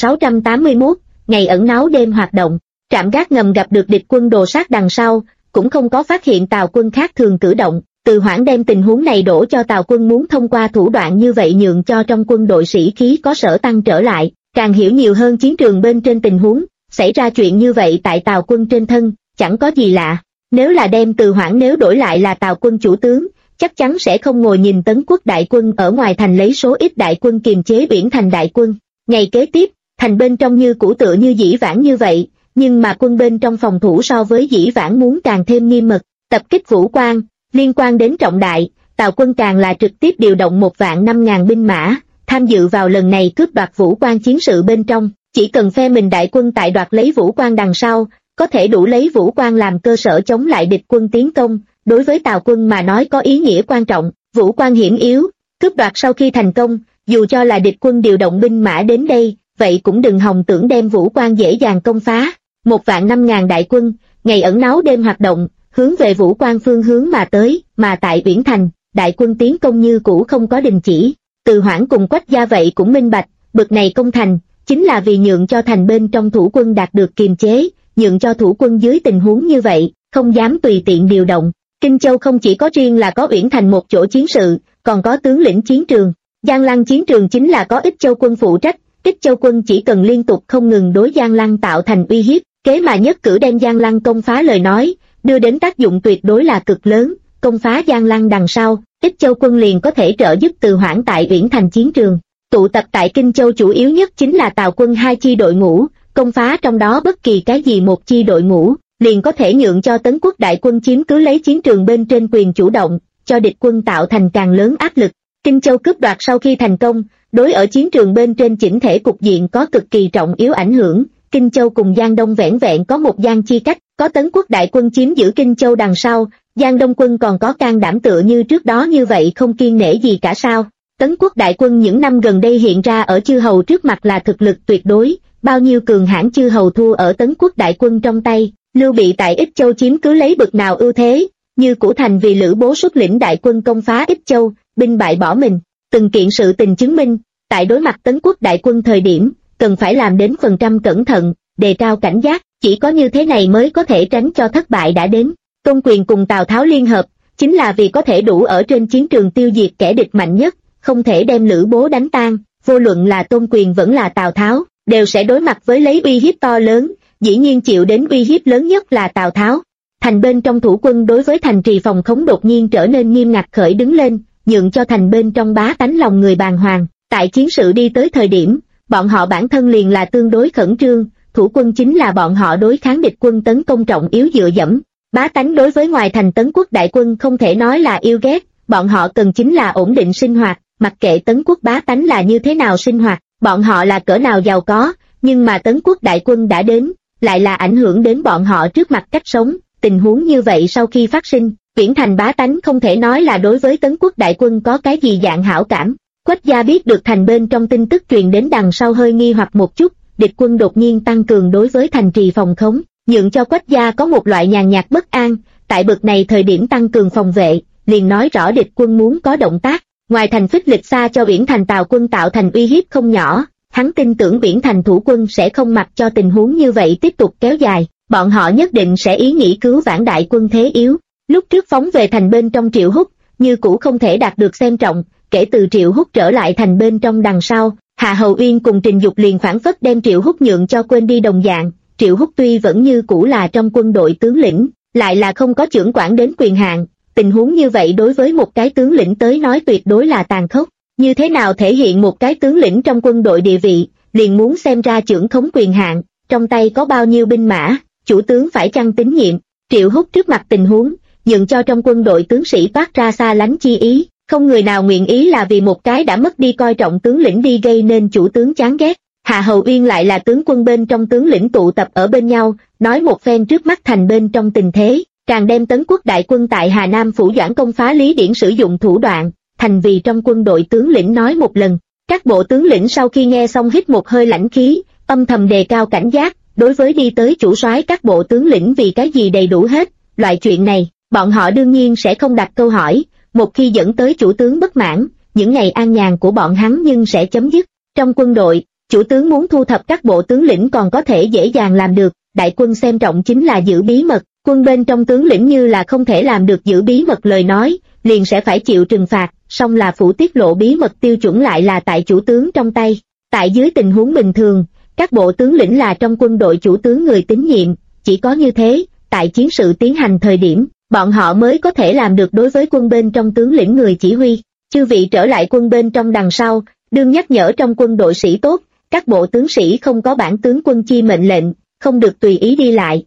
2681, ngày ẩn náu đêm hoạt động. Trạm gác ngầm gặp được địch quân đồ sát đằng sau, cũng không có phát hiện Tào quân khác thường cử động. Từ Hoảng đem tình huống này đổ cho Tào quân muốn thông qua thủ đoạn như vậy nhượng cho trong quân đội sĩ khí có sở tăng trở lại, càng hiểu nhiều hơn chiến trường bên trên tình huống. Xảy ra chuyện như vậy tại Tào quân trên thân, chẳng có gì lạ. Nếu là đem Từ Hoảng nếu đổi lại là Tào quân chủ tướng, chắc chắn sẽ không ngồi nhìn Tấn quốc đại quân ở ngoài thành lấy số ít đại quân kiềm chế Uyển Thành đại quân. Ngày kế tiếp, thành bên trong như cũ tựa như dĩ vãng như vậy, nhưng mà quân bên trong phòng thủ so với dĩ vãng muốn càng thêm nghiêm mật. Tập kích Vũ Quan, liên quan đến trọng đại, Tào quân càng là trực tiếp điều động 1.500.000 binh mã, tham dự vào lần này cướp đoạt Vũ Quan chiến sự bên trong. Chỉ cần phe mình đại quân tại đoạt lấy Vũ Quan đằng sau, có thể đủ lấy Vũ Quan làm cơ sở chống lại địch quân tiến công, đối với Tào quân mà nói có ý nghĩa quan trọng. Vũ Quan hiểm yếu, cướp đoạt sau khi thành công, dù cho là địch quân điều động binh mã đến đây, vậy cũng đừng hòng tưởng đem Vũ Quan dễ dàng công phá. 1.500.000 đại quân, ngày ẩn náu đêm hoạt động, hướng về Vũ Quan phương hướng mà tới, mà tại Uyển Thành, đại quân tiến công như cũ không có đình chỉ. Từ Hoảng cùng Quách Gia vậy cũng minh bạch, bực này công thành, chính là vì nhượng cho thành bên trong thủ quân đạt được kiềm chế, nhượng cho thủ quân dưới tình huống như vậy, không dám tùy tiện điều động. Kinh Châu không chỉ có riêng là có Uyển Thành một chỗ chiến sự, còn có tướng lĩnh chiến trường. Giang Lăng chiến trường chính là có Ích Châu quân phụ trách, Ích Châu quân chỉ cần liên tục không ngừng đối Giang Lăng tạo thành uy hiếp, kế mà nhất cử đem Giang Lăng công phá lời nói, đưa đến tác dụng tuyệt đối là cực lớn. Công phá Giang Lăng đằng sau, Ích Châu quân liền có thể trợ giúp Từ Hoảng tại Uyển Thành chiến trường. Tụ tập tại Kinh Châu chủ yếu nhất chính là Tào quân 2 chi đội ngũ, công phá trong đó bất kỳ cái gì một chi đội ngũ, liền có thể nhượng cho Tấn quốc đại quân chiếm cứ lấy chiến trường bên trên quyền chủ động, cho địch quân tạo thành càng lớn áp lực. Kinh Châu cướp đoạt sau khi thành công, đối ở chiến trường bên trên chỉnh thể cục diện có cực kỳ trọng yếu ảnh hưởng. Kinh Châu cùng Giang Đông vẻn vẹn có một giang chi cách, có Tấn quốc đại quân chiếm giữ Kinh Châu đằng sau, Giang Đông quân còn có can đảm tựa như trước đó như vậy không kiêng nể gì cả sao? Tấn quốc đại quân những năm gần đây hiện ra ở chư hầu trước mặt là thực lực tuyệt đối, bao nhiêu cường hãn chư hầu thua ở Tấn quốc đại quân trong tay. Lưu Bị tại Ích Châu chiếm cứ lấy bực nào ưu thế, như Củ Thành vì Lữ Bố xuất lĩnh đại quân công phá Ích Châu, binh bại bỏ mình. Từng kiện sự tình chứng minh, tại đối mặt Tấn quốc đại quân thời điểm, cần phải làm đến phần trăm cẩn thận, đề cao cảnh giác, chỉ có như thế này mới có thể tránh cho thất bại đã đến. Tôn Quyền cùng Tào Tháo liên hợp, chính là vì có thể đủ ở trên chiến trường tiêu diệt kẻ địch mạnh nhất, không thể đem Lữ Bố đánh tan. Vô luận là Tôn Quyền vẫn là Tào Tháo, đều sẽ đối mặt với lấy uy hiếp to lớn, dĩ nhiên chịu đến uy hiếp lớn nhất là Tào Tháo. Thành bên trong thủ quân đối với thành trì phòng khống đột nhiên trở nên nghiêm ngặt khởi đứng lên, nhượng cho thành bên trong bá tánh lòng người bàng hoàng. Tại chiến sự đi tới thời điểm, bọn họ bản thân liền là tương đối khẩn trương, thủ quân chính là bọn họ đối kháng địch quân tấn công trọng yếu dựa dẫm. Bá tánh đối với ngoài thành Tấn quốc đại quân không thể nói là yêu ghét, bọn họ cần chính là ổn định sinh hoạt, mặc kệ Tấn quốc bá tánh là như thế nào sinh hoạt, bọn họ là cỡ nào giàu có, nhưng mà Tấn quốc đại quân đã đến, lại là ảnh hưởng đến bọn họ trước mặt cách sống. Tình huống như vậy sau khi phát sinh, Uyển Thành bá tánh không thể nói là đối với Tấn quốc đại quân có cái gì dạng hảo cảm. Quách Gia biết được thành bên trong tin tức truyền đến đằng sau hơi nghi hoặc một chút, địch quân đột nhiên tăng cường đối với thành trì phòng khống, nhượng cho Quách Gia có một loại nhàn nhạt bất an. Tại bực này thời điểm tăng cường phòng vệ, liền nói rõ địch quân muốn có động tác. Ngoài thành phích lịch xa cho Uyển Thành Tào quân tạo thành uy hiếp không nhỏ, hắn tin tưởng Uyển Thành thủ quân sẽ không mặc cho tình huống như vậy tiếp tục kéo dài, bọn họ nhất định sẽ ý nghĩ cứu vãn đại quân thế yếu. Lúc trước phóng về thành bên trong Triệu Húc, như cũ không thể đạt được xem trọng, kể từ Triệu Húc trở lại thành bên trong đằng sau, Hạ Hầu Uyên cùng Trình Dục liền phảng phất đem Triệu Húc nhượng cho quên đi đồng dạng. Triệu Húc tuy vẫn như cũ là trong quân đội tướng lĩnh, lại là không có chưởng quản đến quyền hạn. Tình huống như vậy đối với một cái tướng lĩnh tới nói tuyệt đối là tàn khốc. Như thế nào thể hiện một cái tướng lĩnh trong quân đội địa vị, liền muốn xem ra chưởng khống quyền hạn, trong tay có bao nhiêu binh mã, chủ tướng phải chăng tín nhiệm. Triệu Húc trước mặt tình huống, nhượng cho trong quân đội tướng sĩ toát ra xa lánh chi ý, không người nào nguyện ý là vì một cái đã mất đi coi trọng tướng lĩnh đi gây nên chủ tướng chán ghét. Hạ Hầu Uyên lại là tướng quân bên trong tướng lĩnh tụ tập ở bên nhau, nói một phen trước mắt thành bên trong tình thế, càng đem Tấn Quốc đại quân tại Hà Nam phủ Doãn công phá Lý Điển sử dụng thủ đoạn, thành vì trong quân đội tướng lĩnh nói một lần. Các bộ tướng lĩnh sau khi nghe xong hít một hơi lãnh khí, âm thầm đề cao cảnh giác, đối với đi tới chủ soái các bộ tướng lĩnh vì cái gì đầy đủ hết, loại chuyện này, bọn họ đương nhiên sẽ không đặt câu hỏi, một khi dẫn tới chủ tướng bất mãn, những ngày an nhàn của bọn hắn nhưng sẽ chấm dứt. Trong quân đội, chủ tướng muốn thu thập các bộ tướng lĩnh còn có thể dễ dàng làm được, đại quân xem trọng chính là giữ bí mật, quân bên trong tướng lĩnh như là không thể làm được giữ bí mật lời nói, liền sẽ phải chịu trừng phạt, song là phủ tiết lộ bí mật tiêu chuẩn lại là tại chủ tướng trong tay. Tại dưới tình huống bình thường, các bộ tướng lĩnh là trong quân đội chủ tướng người tín nhiệm, chỉ có như thế, tại chiến sự tiến hành thời điểm, bọn họ mới có thể làm được đối với quân bên trong tướng lĩnh người chỉ huy. Chư vị trở lại quân bên trong đằng sau, đương nhắc nhở trong quân đội sĩ tốt, các bộ tướng sĩ không có bản tướng quân chi mệnh lệnh, không được tùy ý đi lại.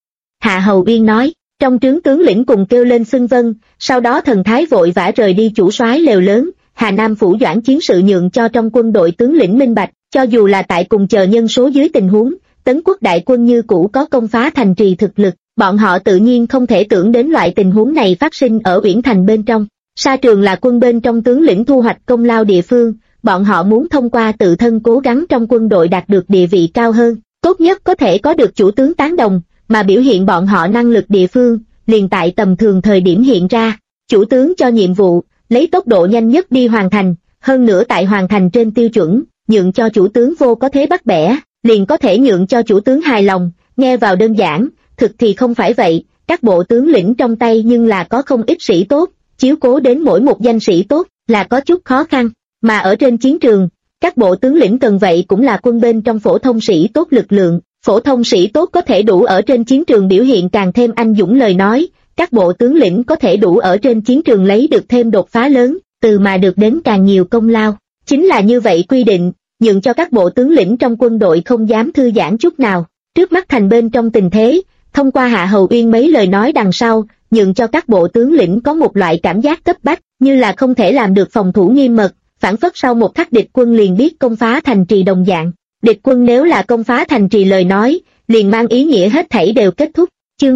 Hạ Hầu Uyên nói, trong trướng tướng lĩnh cùng kêu lên xưng vâng, sau đó thần thái vội vã rời đi chủ soái lều lớn. Hà Nam phủ Doãn chiến sự nhượng cho trong quân đội tướng lĩnh minh bạch, cho dù là tại cùng chờ nhân số dưới tình huống, Tấn Quốc đại quân như cũ có công phá thành trì thực lực, bọn họ tự nhiên không thể tưởng đến loại tình huống này phát sinh ở Uyển Thành bên trong. Sa trường là quân bên trong tướng lĩnh thu hoạch công lao địa phương, bọn họ muốn thông qua tự thân cố gắng trong quân đội đạt được địa vị cao hơn, tốt nhất có thể có được chủ tướng tán đồng, mà biểu hiện bọn họ năng lực địa phương, liền tại tầm thường thời điểm hiện ra. Chủ tướng cho nhiệm vụ, lấy tốc độ nhanh nhất đi hoàn thành, hơn nữa tại hoàn thành trên tiêu chuẩn, nhượng cho chủ tướng vô có thế bắt bẻ, liền có thể nhượng cho chủ tướng hài lòng, nghe vào đơn giản, thực thì không phải vậy, các bộ tướng lĩnh trong tay nhưng là có không ít sĩ tốt, chiếu cố đến mỗi một danh sĩ tốt là có chút khó khăn, mà ở trên chiến trường, các bộ tướng lĩnh cần vậy cũng là quân bên trong phổ thông sĩ tốt lực lượng, phổ thông sĩ tốt có thể đủ ở trên chiến trường biểu hiện càng thêm anh dũng lời nói, các bộ tướng lĩnh có thể đủ ở trên chiến trường lấy được thêm đột phá lớn, từ mà được đến càng nhiều công lao. Chính là như vậy quy định, nhượng cho các bộ tướng lĩnh trong quân đội không dám thư giãn chút nào. Trước mắt thành bên trong tình thế, thông qua Hạ Hầu Uyên mấy lời nói đằng sau, nhượng cho các bộ tướng lĩnh có một loại cảm giác cấp bách, như là không thể làm được phòng thủ nghiêm mật, phản phất sau một khắc địch quân liền biết công phá thành trì đồng dạng. Địch quân nếu là công phá thành trì lời nói, liền mang ý nghĩa hết thảy đều kết thúc. Chương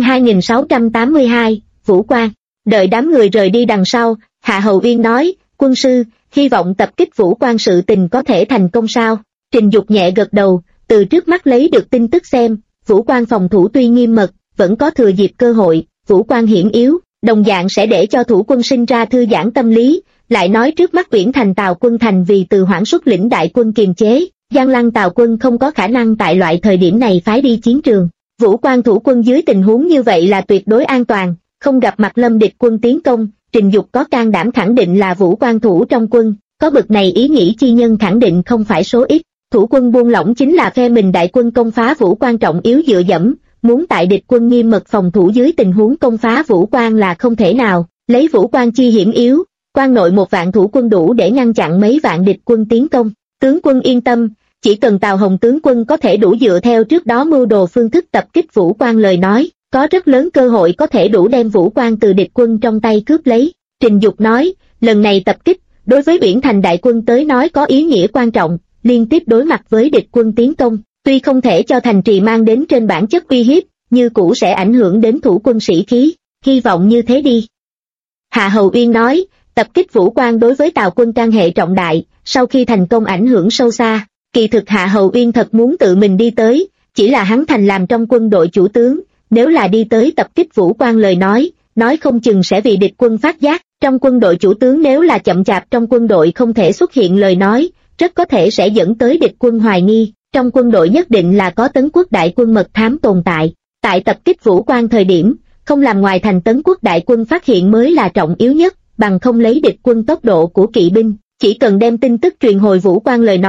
2682, Vũ Quan. Đợi đám người rời đi đằng sau, Hạ Hầu Uyên nói, quân sư, hy vọng tập kích Vũ Quan sự tình có thể thành công sao? Trình Dục nhẹ gật đầu, từ trước mắt lấy được tin tức xem, Vũ Quan phòng thủ tuy nghiêm mật, vẫn có thừa dịp cơ hội, Vũ Quan hiểm yếu, đồng dạng sẽ để cho thủ quân sinh ra thư giãn tâm lý, lại nói trước mắt Uyển Thành Tào quân thành vì từ Hoảng xuất lĩnh đại quân kiềm chế, Giang Lăng Tào quân không có khả năng tại loại thời điểm này phái đi chiến trường. Vũ Quan thủ quân dưới tình huống như vậy là tuyệt đối an toàn, không gặp mặt lâm địch quân tiến công. Trình Dục có can đảm khẳng định là Vũ Quan thủ trong quân, có bực này ý nghĩ chi nhân khẳng định không phải số ít. Thủ quân buông lỏng chính là phe mình đại quân công phá Vũ Quan trọng yếu dựa dẫm, muốn tại địch quân nghiêm mật phòng thủ dưới tình huống công phá Vũ Quan là không thể nào. Lấy Vũ Quan chi hiểm yếu, quan nội 1 vạn thủ quân đủ để ngăn chặn mấy vạn địch quân tiến công. Tướng quân yên tâm, chỉ cần Tào Hồng tướng quân có thể đủ dựa theo trước đó mưu đồ phương thức tập kích Vũ Quan lời nói, có rất lớn cơ hội có thể đủ đem Vũ Quan từ địch quân trong tay cướp lấy. Trình Dục nói, lần này tập kích, đối với Uyển Thành đại quân tới nói có ý nghĩa quan trọng, liên tiếp đối mặt với địch quân tiến công, tuy không thể cho thành trì mang đến trên bản chất uy hiếp, như cũ sẽ ảnh hưởng đến thủ quân sĩ khí, hy vọng như thế đi. Hạ Hầu Uyên nói, tập kích Vũ Quan đối với Tào quân can hệ trọng đại, sau khi thành công ảnh hưởng sâu xa, kỳ thực Hạ Hầu Uyên thật muốn tự mình đi tới, chỉ là hắn thành làm trong quân đội chủ tướng, nếu là đi tới tập kích Vũ Quan lời nói không chừng sẽ vì địch quân phát giác, trong quân đội chủ tướng nếu là chậm chạp trong quân đội không thể xuất hiện lời nói, rất có thể sẽ dẫn tới địch quân hoài nghi, trong quân đội nhất định là có Tấn Quốc đại quân mật thám tồn tại. Tại tập kích Vũ Quan thời điểm, không làm ngoài thành Tấn Quốc đại quân phát hiện mới là trọng yếu nhất, bằng không lấy địch quân tốc độ của kỵ binh, chỉ cần đem tin tức truyền hồi Vũ Quan lời nói,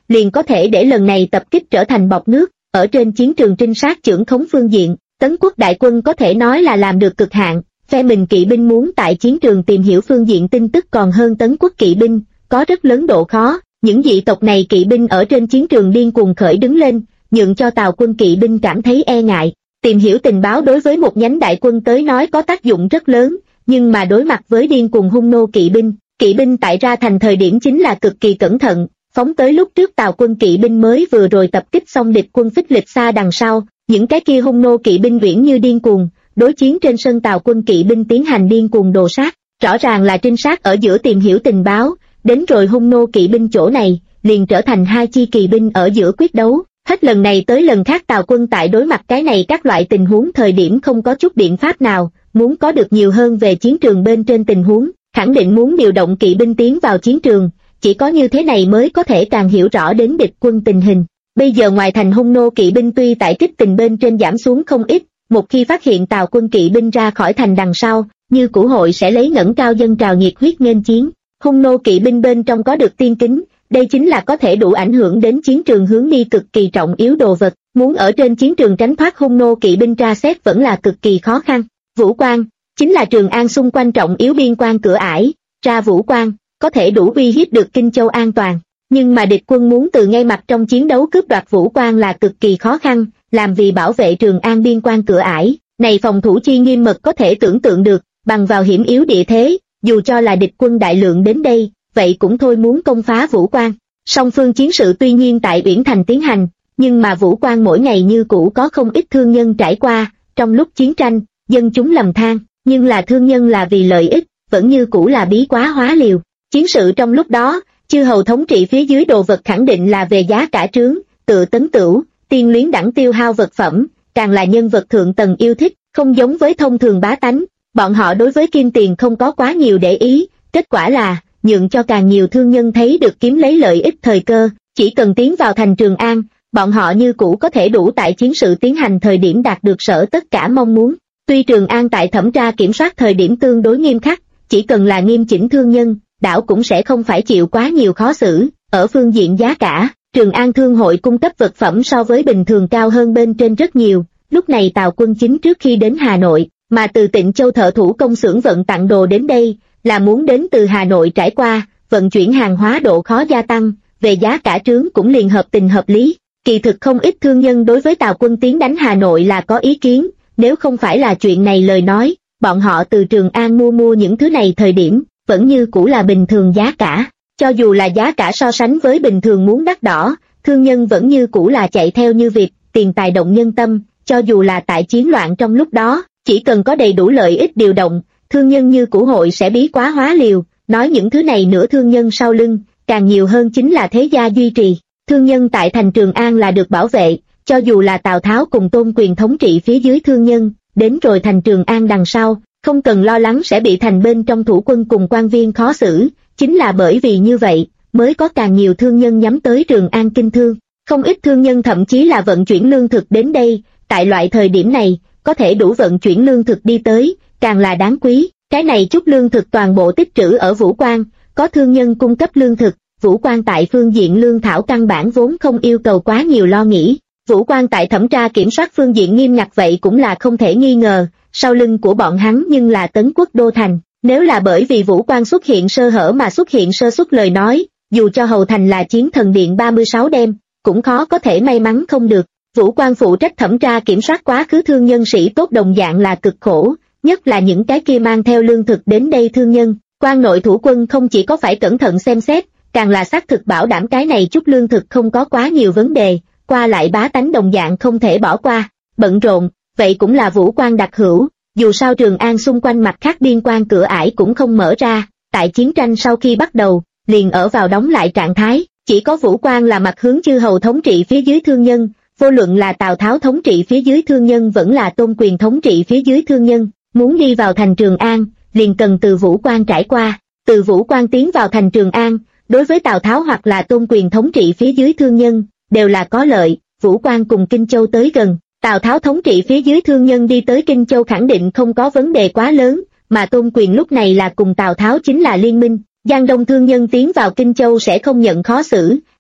liền có thể để lần này tập kích trở thành bọt nước. Ở trên chiến trường trinh sát chưởng khống phương diện, Tấn quốc đại quân có thể nói là làm được cực hạn, phe mình kỵ binh muốn tại chiến trường tìm hiểu phương diện tin tức còn hơn Tấn quốc kỵ binh, có rất lớn độ khó. Những dị tộc này kỵ binh ở trên chiến trường điên cuồng khởi đứng lên, nhượng cho Tào quân kỵ binh cảm thấy e ngại. Tìm hiểu tình báo đối với một nhánh đại quân tới nói có tác dụng rất lớn, nhưng mà đối mặt với điên cuồng hung nô kỵ binh tại ra thành thời điểm chính là cực kỳ cẩn thận, phóng tới lúc trước Tào quân kỵ binh mới vừa rồi tập kích xong địch quân phích lịch xa đằng sau, những cái kia hung nô kỵ binh uyển như điên cuồng, đối chiến trên sân Tào quân kỵ binh tiến hành điên cuồng đồ sát, rõ ràng là trinh sát ở giữa tìm hiểu tình báo, đến rồi hung nô kỵ binh chỗ này, liền trở thành hai chi kỳ binh ở giữa quyết đấu. Hết lần này tới lần khác Tào quân tại đối mặt cái này các loại tình huống thời điểm không có chút biện pháp nào, muốn có được nhiều hơn về chiến trường bên trên tình huống, khẳng định muốn điều động kỵ binh tiến vào chiến trường, chỉ có như thế này mới có thể càng hiểu rõ đến địch quân tình hình. Bây giờ ngoài thành hung nô kỵ binh tuy tại kích tình bên trên giảm xuống không ít, một khi phát hiện Tào quân kỵ binh ra khỏi thành đằng sau, như cũ hội sẽ lấy ngẩng cao dân trào nhiệt huyết nghênh chiến. Hung nô kỵ binh bên trong có được tiên kính, đây chính là có thể đủ ảnh hưởng đến chiến trường hướng đi cực kỳ trọng yếu đồ vật, muốn ở trên chiến trường tránh thoát hung nô kỵ binh tra xét vẫn là cực kỳ khó khăn. Vũ quan, chính là Trường An xung quanh trọng yếu biên quan cửa ải, ra vũ quan, có thể đủ uy hiếp được Kinh Châu an toàn, nhưng mà địch quân muốn từ ngay mặt trong chiến đấu cướp đoạt vũ quan là cực kỳ khó khăn, làm vì bảo vệ Trường An biên quan cửa ải, này phòng thủ chi nghiêm mật có thể tưởng tượng được, bằng vào hiểm yếu địa thế, dù cho là địch quân đại lượng đến đây, vậy cũng thôi muốn công phá vũ quan. Song phương chiến sự tuy nhiên tại Uyển Thành tiến hành, nhưng mà vũ quan mỗi ngày như cũ có không ít thương nhân trải qua, trong lúc chiến tranh, dân chúng lầm than, nhưng là thương nhân là vì lợi ích, vẫn như cũ là bí quá hóa liều. Chiến sự trong lúc đó, chư hầu thống trị phía dưới đồ vật khẳng định là về giá cả trướng, tựa tấn tửu, tiên luyến đẳng tiêu hao vật phẩm, càng là nhân vật thượng tầng yêu thích, không giống với thông thường bá tánh, bọn họ đối với kim tiền không có quá nhiều để ý, kết quả là nhượng cho càng nhiều thương nhân thấy được kiếm lấy lợi ích thời cơ, chỉ cần tiến vào thành Trường An, bọn họ như cũ có thể đủ tại chiến sự tiến hành thời điểm đạt được sở tất cả mong muốn. Tuy Trường An tại thẩm tra kiểm soát thời điểm tương đối nghiêm khắc, chỉ cần là nghiêm chỉnh thương nhân, đảo cũng sẽ không phải chịu quá nhiều khó xử. Ở phương diện giá cả, Trường An Thương hội cung cấp vật phẩm so với bình thường cao hơn bên trên rất nhiều. Lúc này Tào Quân Chính trước khi đến Hà Nội, mà từ Tịnh Châu thợ thủ công xưởng vận tặng đồ đến đây, là muốn đến từ Hà Nội trải qua, vận chuyển hàng hóa độ khó gia tăng, về giá cả trướng cũng liền hợp tình hợp lý. Kỳ thực không ít thương nhân đối với Tào Quân tiến đánh Hà Nội là có ý kiến, nếu không phải là chuyện này lời nói, bọn họ từ Trường An mua những thứ này thời điểm, vẫn như cũ là bình thường giá cả. Cho dù là giá cả so sánh với bình thường muốn đắt đỏ, thương nhân vẫn như cũ là chạy theo như việc, tiền tài động nhân tâm, cho dù là tại chiến loạn trong lúc đó, chỉ cần có đầy đủ lợi ích điều động, thương nhân như cũ hội sẽ bí quá hóa liều, nói những thứ này nữa thương nhân sau lưng, càng nhiều hơn chính là thế gia duy trì. Thương nhân tại thành Trường An là được bảo vệ, cho dù là Tào Tháo cùng Tôn Quyền thống trị phía dưới thương nhân, đến rồi thành Trường An đằng sau, không cần lo lắng sẽ bị thành bên trong thủ quân cùng quan viên khó xử, chính là bởi vì như vậy, mới có càng nhiều thương nhân nhắm tới Trường An kinh thương. Không ít thương nhân thậm chí là vận chuyển lương thực đến đây, tại loại thời điểm này, có thể đủ vận chuyển lương thực đi tới, càng là đáng quý. Cái này chút lương thực toàn bộ tích trữ ở Vũ Quan, có thương nhân cung cấp lương thực, Vũ Quan tại phương diện lương thảo căn bản vốn không yêu cầu quá nhiều lo nghĩ. Vũ Quan tại thẩm tra kiểm soát phương diện nghiêm ngặt vậy cũng là không thể nghi ngờ, sau lưng của bọn hắn nhưng là Tấn quốc đô thành. Nếu là bởi vì Vũ Quan xuất hiện sơ hở mà xuất hiện sơ suất lời nói, dù cho hầu thành là chiến thần điện 36 đêm, cũng khó có thể may mắn không được. Vũ Quan phụ trách thẩm tra kiểm soát quá khứ thương nhân sĩ tốt đồng dạng là cực khổ, nhất là những cái kia mang theo lương thực đến đây thương nhân. Quan nội thủ quân không chỉ có phải cẩn thận xem xét, càng là xác thực bảo đảm cái này chút lương thực không có quá nhiều vấn đề, qua lại bá tánh đồng dạng không thể bỏ qua. Bận rộn, vậy cũng là Vũ Quan đặc hữu, dù sao Trường An xung quanh mặt khác biên quan cửa ải cũng không mở ra, tại chiến tranh sau khi bắt đầu, liền ở vào đóng lại trạng thái, chỉ có Vũ Quan là mặt hướng chư hầu thống trị phía dưới thương nhân, vô luận là Tào Tháo thống trị phía dưới thương nhân vẫn là Tôn Quyền thống trị phía dưới thương nhân, muốn đi vào thành Trường An, liền cần từ Vũ Quan trải qua. Từ Vũ Quan tiến vào thành Trường An, đối với Tào Tháo hoặc là Tôn Quyền thống trị phía dưới thương nhân, đều là có lợi. Vũ Quan cùng Kinh Châu tới gần, Tào Tháo thống trị phía dưới thương nhân đi tới Kinh Châu khẳng định không có vấn đề quá lớn, mà Tôn Quyền lúc này là cùng Tào Tháo chính là liên minh. Giang Đông thương nhân tiến vào Kinh Châu sẽ không nhận khó xử,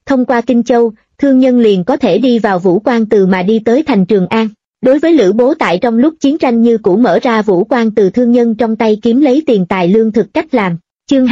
thông qua Kinh Châu, thương nhân liền có thể đi vào Vũ Quan Từ mà đi tới thành Trường An. Đối với Lữ Bố tại trong lúc chiến tranh như cũ mở ra Vũ Quan Từ thương nhân trong tay kiếm lấy tiền tài lương thực cách làm. Chương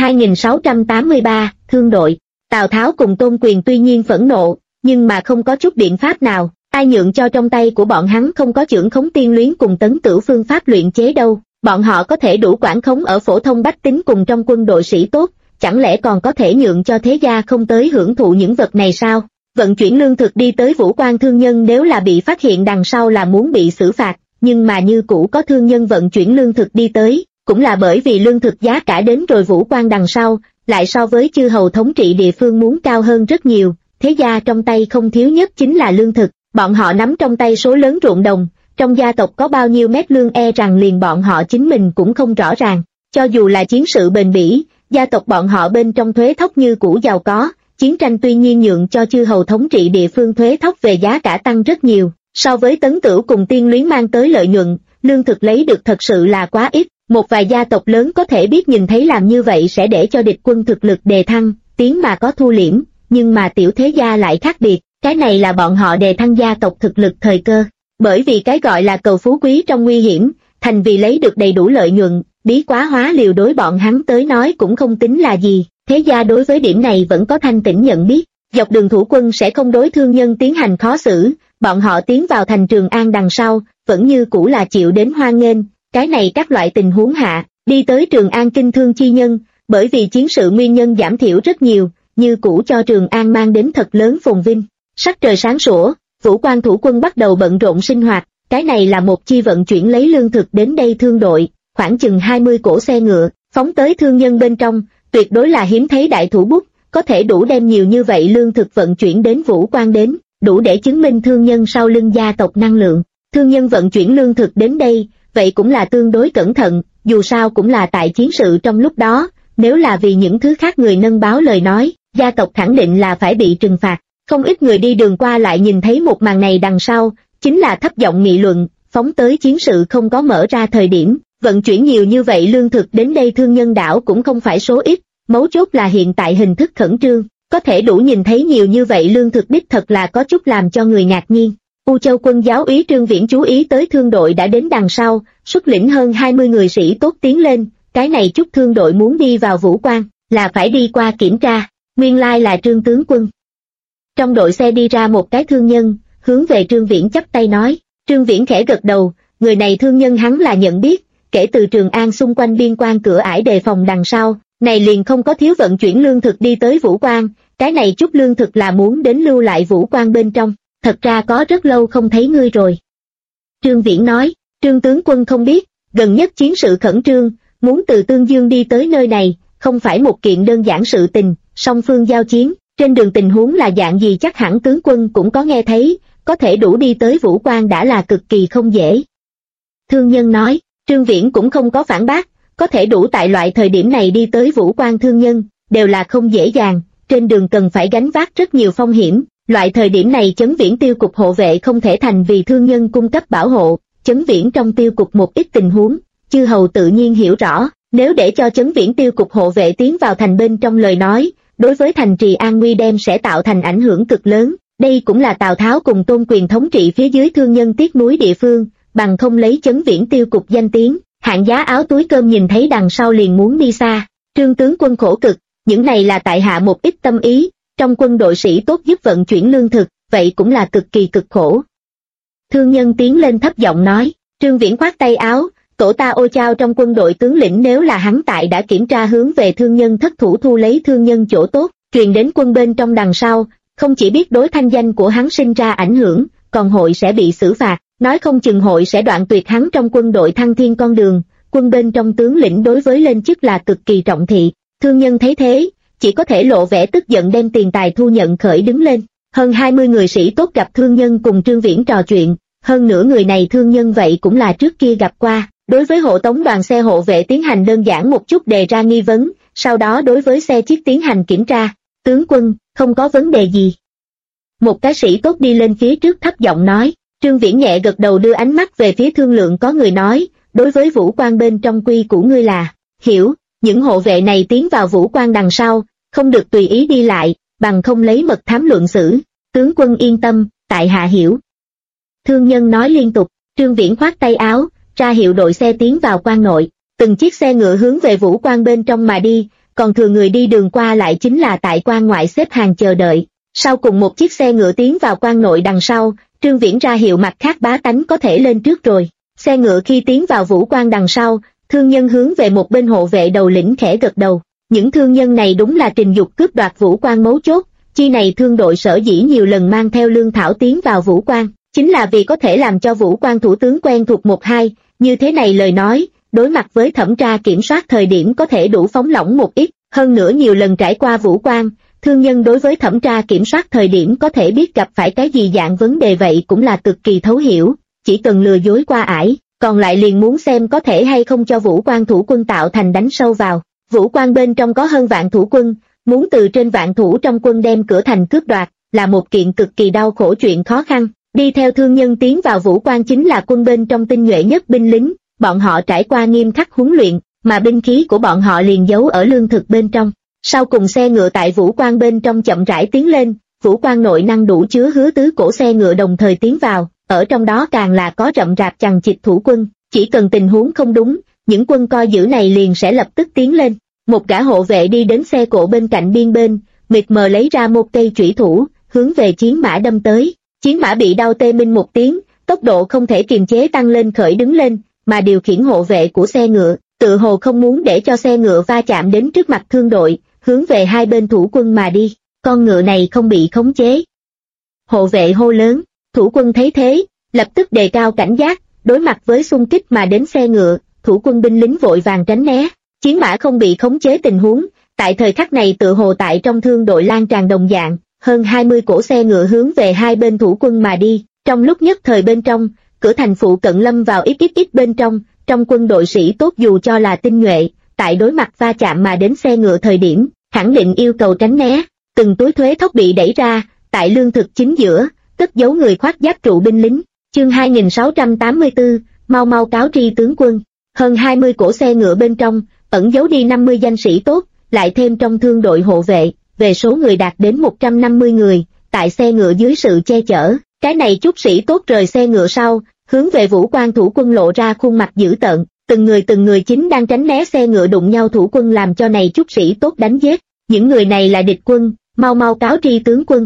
2683, Thương đội. Tào Tháo cùng Tôn Quyền tuy nhiên phẫn nộ, nhưng mà không có chút biện pháp nào, ai nhượng cho trong tay của bọn hắn không có chưởng khống tiên luyến cùng tấn tửu phương pháp luyện chế đâu, bọn họ có thể đủ quản khống ở phổ thông bách tính cùng trong quân đội sĩ tốt, chẳng lẽ còn có thể nhượng cho thế gia không tới hưởng thụ những vật này sao? Vận chuyển lương thực đi tới Vũ Quan thương nhân nếu là bị phát hiện đằng sau là muốn bị xử phạt, nhưng mà như cũ có thương nhân vận chuyển lương thực đi tới, cũng là bởi vì lương thực giá cả đến rồi Vũ Quan đằng sau, lại so với chư hầu thống trị địa phương muốn cao hơn rất nhiều, thế gia trong tay không thiếu nhất chính là lương thực, bọn họ nắm trong tay số lớn ruộng đồng, trong gia tộc có bao nhiêu mét lương rằng liền bọn họ chính mình cũng không rõ ràng, cho dù là chiến sự bền bỉ, gia tộc bọn họ bên trong thuế thóc như cũ giàu có, chiến tranh tuy nhiên nhượng cho chư hầu thống trị địa phương thuế thóc về giá cả tăng rất nhiều, so với tấn tửu cùng tiên luyến mang tới lợi nhuận, lương thực lấy được thật sự là quá ít, một vài gia tộc lớn có thể biết nhìn thấy làm như vậy sẽ để cho địch quân thực lực đề thăng, tiến mà có thu liễm, nhưng mà tiểu thế gia lại khác biệt, cái này là bọn họ đề thăng gia tộc thực lực thời cơ, bởi vì cái gọi là cầu phú quý trong nguy hiểm, thành vì lấy được đầy đủ lợi nhuận, bí quá hóa liều đối bọn hắn tới nói cũng không tính là gì, thế gia đối với điểm này vẫn có thanh tĩnh nhận biết, dọc đường thủ quân sẽ không đối thương nhân tiến hành khó xử, bọn họ tiến vào thành Trường An đằng sau, vẫn như cũ là chịu đến hoan nghênh, cái này các loại tình huống hạ, đi tới Trường An kinh thương chi nhân, bởi vì chiến sự nguyên nhân giảm thiểu rất nhiều, như cũ cho Trường An mang đến thật lớn phồn vinh. Sắc trời sáng sủa, Vũ Quan thủ quân bắt đầu bận rộn sinh hoạt, cái này là một chi vận chuyển lấy lương thực đến đây thương đội, khoảng chừng 20 cỗ xe ngựa, phóng tới thương nhân bên trong, tuyệt đối là hiếm thấy đại thủ bút, có thể đủ đem nhiều như vậy lương thực vận chuyển đến Vũ Quan đến, đủ để chứng minh thương nhân sau lưng gia tộc năng lượng. Thương nhân vận chuyển lương thực đến đây, vậy cũng là tương đối cẩn thận, dù sao cũng là tại chiến sự trong lúc đó, nếu là vì những thứ khác người nâng báo lời nói, gia tộc khẳng định là phải bị trừng phạt. Không ít người đi đường qua lại nhìn thấy một màn này đằng sau, chính là thấp giọng nghị luận, phóng tới chiến sự không có mở ra thời điểm, vận chuyển nhiều như vậy lương thực đến đây thương nhân đảo cũng không phải số ít, mấu chốt là hiện tại hình thức khẩn trương, có thể đủ nhìn thấy nhiều như vậy lương thực đích thật là có chút làm cho người ngạc nhiên. U Châu quân giáo úy Trương Viễn chú ý tới thương đội đã đến đằng sau, xuất lĩnh hơn 20 người sĩ tốt tiến lên, cái này chút thương đội muốn đi vào Vũ Quan, là phải đi qua kiểm tra, nguyên lai là Trương tướng quân. Trong đội xe đi ra một cái thương nhân, hướng về Trương Viễn chắp tay nói, Trương Viễn khẽ gật đầu, người này thương nhân hắn là nhận biết, kể từ Trường An xung quanh biên quan cửa ải đề phòng đằng sau, này liền không có thiếu vận chuyển lương thực đi tới Vũ Quan, cái này chút lương thực là muốn đến lưu lại Vũ Quan bên trong, thật ra có rất lâu không thấy ngươi rồi. Trương Viễn nói, Trương tướng quân không biết, gần nhất chiến sự khẩn trương, muốn từ Tương Dương đi tới nơi này, không phải một kiện đơn giản sự tình, song phương giao chiến, trên đường tình huống là dạng gì chắc hẳn tướng quân cũng có nghe thấy, có thể đủ đi tới Vũ Quan đã là cực kỳ không dễ. Thương nhân nói, Trương Viễn cũng không có phản bác, có thể đủ tại loại thời điểm này đi tới Vũ Quan thương nhân, đều là không dễ dàng, trên đường cần phải gánh vác rất nhiều phong hiểm, loại thời điểm này Chấn Viễn tiêu cục hộ vệ không thể thành vì thương nhân cung cấp bảo hộ, Chấn Viễn trong tiêu cục một ít tình huống, chư hầu tự nhiên hiểu rõ, nếu để cho Chấn Viễn tiêu cục hộ vệ tiến vào thành bên trong lời nói, đối với thành trì an nguy đem sẽ tạo thành ảnh hưởng cực lớn, đây cũng là Tào Tháo cùng Tôn Quyền thống trị phía dưới thương nhân tiếc nuối địa phương, bằng không lấy Chấn Viễn tiêu cục danh tiếng, hạng giá áo túi cơm nhìn thấy đằng sau liền muốn đi xa. Trương tướng quân khổ cực, những này là tại hạ một ít tâm ý, trong quân đội sĩ tốt giúp vận chuyển lương thực, vậy cũng là cực kỳ cực khổ. Thương nhân tiến lên thấp giọng nói, Trương Viễn khoát tay áo, tổ ta Ô Chao trong quân đội tướng lĩnh nếu là hắn tại đã kiểm tra hướng về thương nhân thất thủ thu lấy thương nhân chỗ tốt, truyền đến quân bên trong đằng sau, không chỉ biết đối thanh danh của hắn sinh ra ảnh hưởng, còn hội sẽ bị xử phạt, nói không chừng hội sẽ đoạn tuyệt hắn trong quân đội thăng thiên con đường, quân bên trong tướng lĩnh đối với lên chức là cực kỳ trọng thị. Thương nhân thấy thế, chỉ có thể lộ vẻ tức giận đem tiền tài thu nhận khởi đứng lên. Hơn 20 người sĩ tốt gặp thương nhân cùng Trương Viễn trò chuyện, hơn nửa người này thương nhân vậy cũng là trước kia gặp qua, đối với hộ tống đoàn xe hộ vệ tiến hành đơn giản một chút đề ra nghi vấn, sau đó đối với xe chiếc tiến hành kiểm tra, tướng quân, không có vấn đề gì. Một cái sĩ tốt đi lên phía trước thấp giọng nói, Trương Viễn nhẹ gật đầu đưa ánh mắt về phía thương lượng có người nói, đối với Vũ Quan bên trong quy của ngươi là, hiểu, những hộ vệ này tiến vào Vũ Quan đằng sau, không được tùy ý đi lại, bằng không lấy mật thám luận xử. Tướng quân yên tâm, tại hạ hiểu. Thương nhân nói liên tục. Trương Viễn khoát tay áo, ra hiệu đội xe tiến vào quan nội. Từng chiếc xe ngựa hướng về vũ quan bên trong mà đi, còn thừa người đi đường qua lại chính là tại quan ngoại xếp hàng chờ đợi. Sau cùng một chiếc xe ngựa tiến vào quan nội đằng sau, Trương Viễn ra hiệu mặt khác bá tánh có thể lên trước rồi. Xe ngựa khi tiến vào vũ quan đằng sau, thương nhân hướng về một bên hộ vệ đầu lĩnh khẽ gật đầu. Những thương nhân này đúng là trình dục cướp đoạt vũ quan mấu chốt, chi này thương đội sở dĩ nhiều lần mang theo lương thảo tiến vào vũ quan, chính là vì có thể làm cho vũ quan thủ tướng quen thuộc một hai, như thế này lời nói, đối mặt với thẩm tra kiểm soát thời điểm có thể đủ phóng lỏng một ít, hơn nữa nhiều lần trải qua vũ quan, thương nhân đối với thẩm tra kiểm soát thời điểm có thể biết gặp phải cái gì dạng vấn đề vậy cũng là cực kỳ thấu hiểu, chỉ cần lừa dối qua ải, còn lại liền muốn xem có thể hay không cho vũ quan thủ quân tạo thành đánh sâu vào. Vũ quan bên trong có hơn vạn thủ quân, muốn từ trên vạn thủ trong quân đem cửa thành cướp đoạt, là một kiện cực kỳ đau khổ chuyện khó khăn. Đi theo thương nhân tiến vào vũ quan chính là quân bên trong tinh nhuệ nhất binh lính, bọn họ trải qua nghiêm khắc huấn luyện, mà binh khí của bọn họ liền giấu ở lương thực bên trong. Sau cùng xe ngựa tại vũ quan bên trong chậm rãi tiến lên, vũ quan nội năng đủ chứa hứa tứ cổ xe ngựa đồng thời tiến vào, ở trong đó càng là có rậm rạp chằng chịt thủ quân, chỉ cần tình huống không đúng, những quân coi giữ này liền sẽ lập tức tiến lên. Một gã hộ vệ đi đến xe cộ bên cạnh biên bên, mịt mờ lấy ra một cây chủy thủ, hướng về chiến mã đâm tới. Chiến mã bị đau tê minh một tiếng, tốc độ không thể kiềm chế tăng lên khởi đứng lên, mà điều khiển hộ vệ của xe ngựa, tự hồ không muốn để cho xe ngựa va chạm đến trước mặt thương đội, hướng về hai bên thủ quân mà đi. Con ngựa này không bị khống chế. Hộ vệ hô lớn, thủ quân thấy thế, lập tức đề cao cảnh giác, đối mặt với xung kích mà đến xe ngựa, thủ quân binh lính vội vàng tránh né. Chiến mã không bị khống chế tình huống, tại thời khắc này tự hồ tại trong thương đội lan tràn đồng dạng, hơn 20 cỗ xe ngựa hướng về hai bên thủ quân mà đi. Trong lúc nhất thời bên trong, cửa thành phụ cận lâm vào ít bên trong quân đội sĩ tốt dù cho là tinh nhuệ, tại đối mặt va chạm mà đến xe ngựa thời điểm, khẳng định yêu cầu tránh né. Từng túi thuế thóc bị đẩy ra, tại lương thực chính giữa, cất giấu người khoác giáp trụ binh lính. Chương 2684, mau mau cáo tri tướng quân. Hơn 20 cỗ xe ngựa bên trong, ẩn giấu đi 50 danh sĩ tốt, lại thêm trong thương đội hộ vệ, về số người đạt đến 150 người, tại xe ngựa dưới sự che chở. Cái này chút sĩ tốt rời xe ngựa sau, hướng về vũ quan thủ quân lộ ra khuôn mặt dữ tợn, từng người chính đang tránh né xe ngựa đụng nhau thủ quân làm cho này chút sĩ tốt đánh giết. Những người này là địch quân, mau mau cáo tri tướng quân.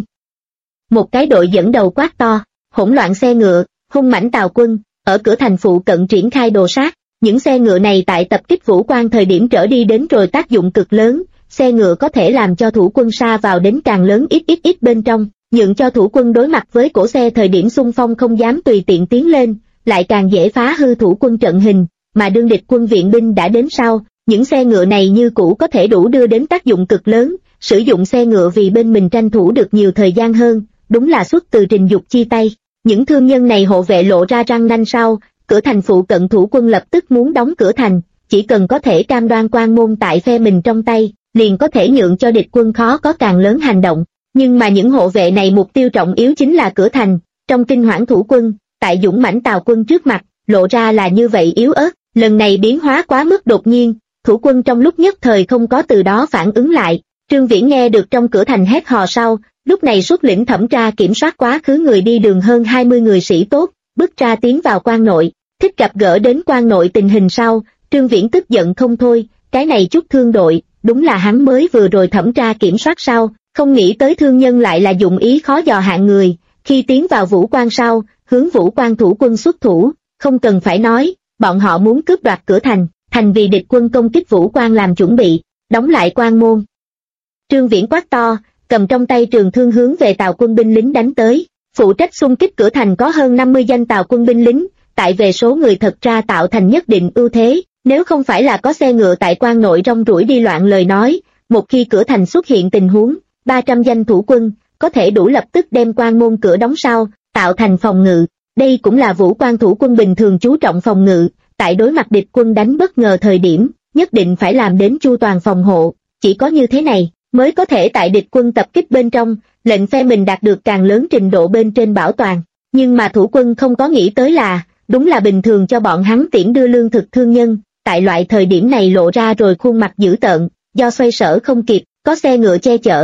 Một cái đội dẫn đầu quát to, hỗn loạn xe ngựa, hung mãnh tào quân, ở cửa thành phụ cận triển khai đồ sát. Những xe ngựa này tại tập kích vũ quan thời điểm trở đi đến rồi tác dụng cực lớn, xe ngựa có thể làm cho thủ quân sa vào đến càng lớn ít bên trong, nhượng cho thủ quân đối mặt với cổ xe thời điểm xung phong không dám tùy tiện tiến lên, lại càng dễ phá hư thủ quân trận hình, mà đương địch quân viện binh đã đến sau, những xe ngựa này như cũ có thể đủ đưa đến tác dụng cực lớn, sử dụng xe ngựa vì bên mình tranh thủ được nhiều thời gian hơn, đúng là xuất từ trình dục chi tay. Những thương nhân này hộ vệ lộ ra răng nanh sau, cửa thành phụ cận thủ quân lập tức muốn đóng cửa thành, chỉ cần có thể cam đoan quan môn tại phe mình trong tay, liền có thể nhượng cho địch quân khó có càng lớn hành động. Nhưng mà những hộ vệ này mục tiêu trọng yếu chính là cửa thành, trong kinh hoảng thủ quân, tại dũng mãnh tào quân trước mặt, lộ ra là như vậy yếu ớt, lần này biến hóa quá mức đột nhiên, thủ quân trong lúc nhất thời không có từ đó phản ứng lại. Trương Viễn nghe được trong cửa thành hét hò sau, lúc này xuất lĩnh thẩm tra kiểm soát quá khứ người đi đường hơn 20 người sĩ tốt, bước ra tiến vào quan nội. Thích gặp gỡ đến quan nội tình hình sau, Trương Viễn tức giận không thôi, cái này chút thương đội, đúng là hắn mới vừa rồi thẩm tra kiểm soát sau, không nghĩ tới thương nhân lại là dụng ý khó dò hạng người, khi tiến vào vũ quan sau, hướng vũ quan thủ quân xuất thủ, không cần phải nói, bọn họ muốn cướp đoạt cửa thành vì địch quân công kích vũ quan làm chuẩn bị, đóng lại quan môn. Trương Viễn quát to, cầm trong tay trường thương hướng về tào quân binh lính đánh tới, phụ trách xung kích cửa thành có hơn 50 danh tào quân binh lính, tại về số người thật ra tạo thành nhất định ưu thế, nếu không phải là có xe ngựa tại quan nội rong ruổi đi loạn lời nói, một khi cửa thành xuất hiện tình huống, 300 danh thủ quân, có thể đủ lập tức đem quan môn cửa đóng sau, tạo thành phòng ngự. Đây cũng là vũ quan thủ quân bình thường chú trọng phòng ngự, tại đối mặt địch quân đánh bất ngờ thời điểm, nhất định phải làm đến chu toàn phòng hộ, chỉ có như thế này, mới có thể tại địch quân tập kích bên trong, lệnh phe mình đạt được càng lớn trình độ bên trên bảo toàn. Nhưng mà thủ quân không có nghĩ tới là, đúng là bình thường cho bọn hắn tiễn đưa lương thực thương nhân, tại loại thời điểm này lộ ra rồi khuôn mặt dữ tợn, do xoay sở không kịp, có xe ngựa che chở,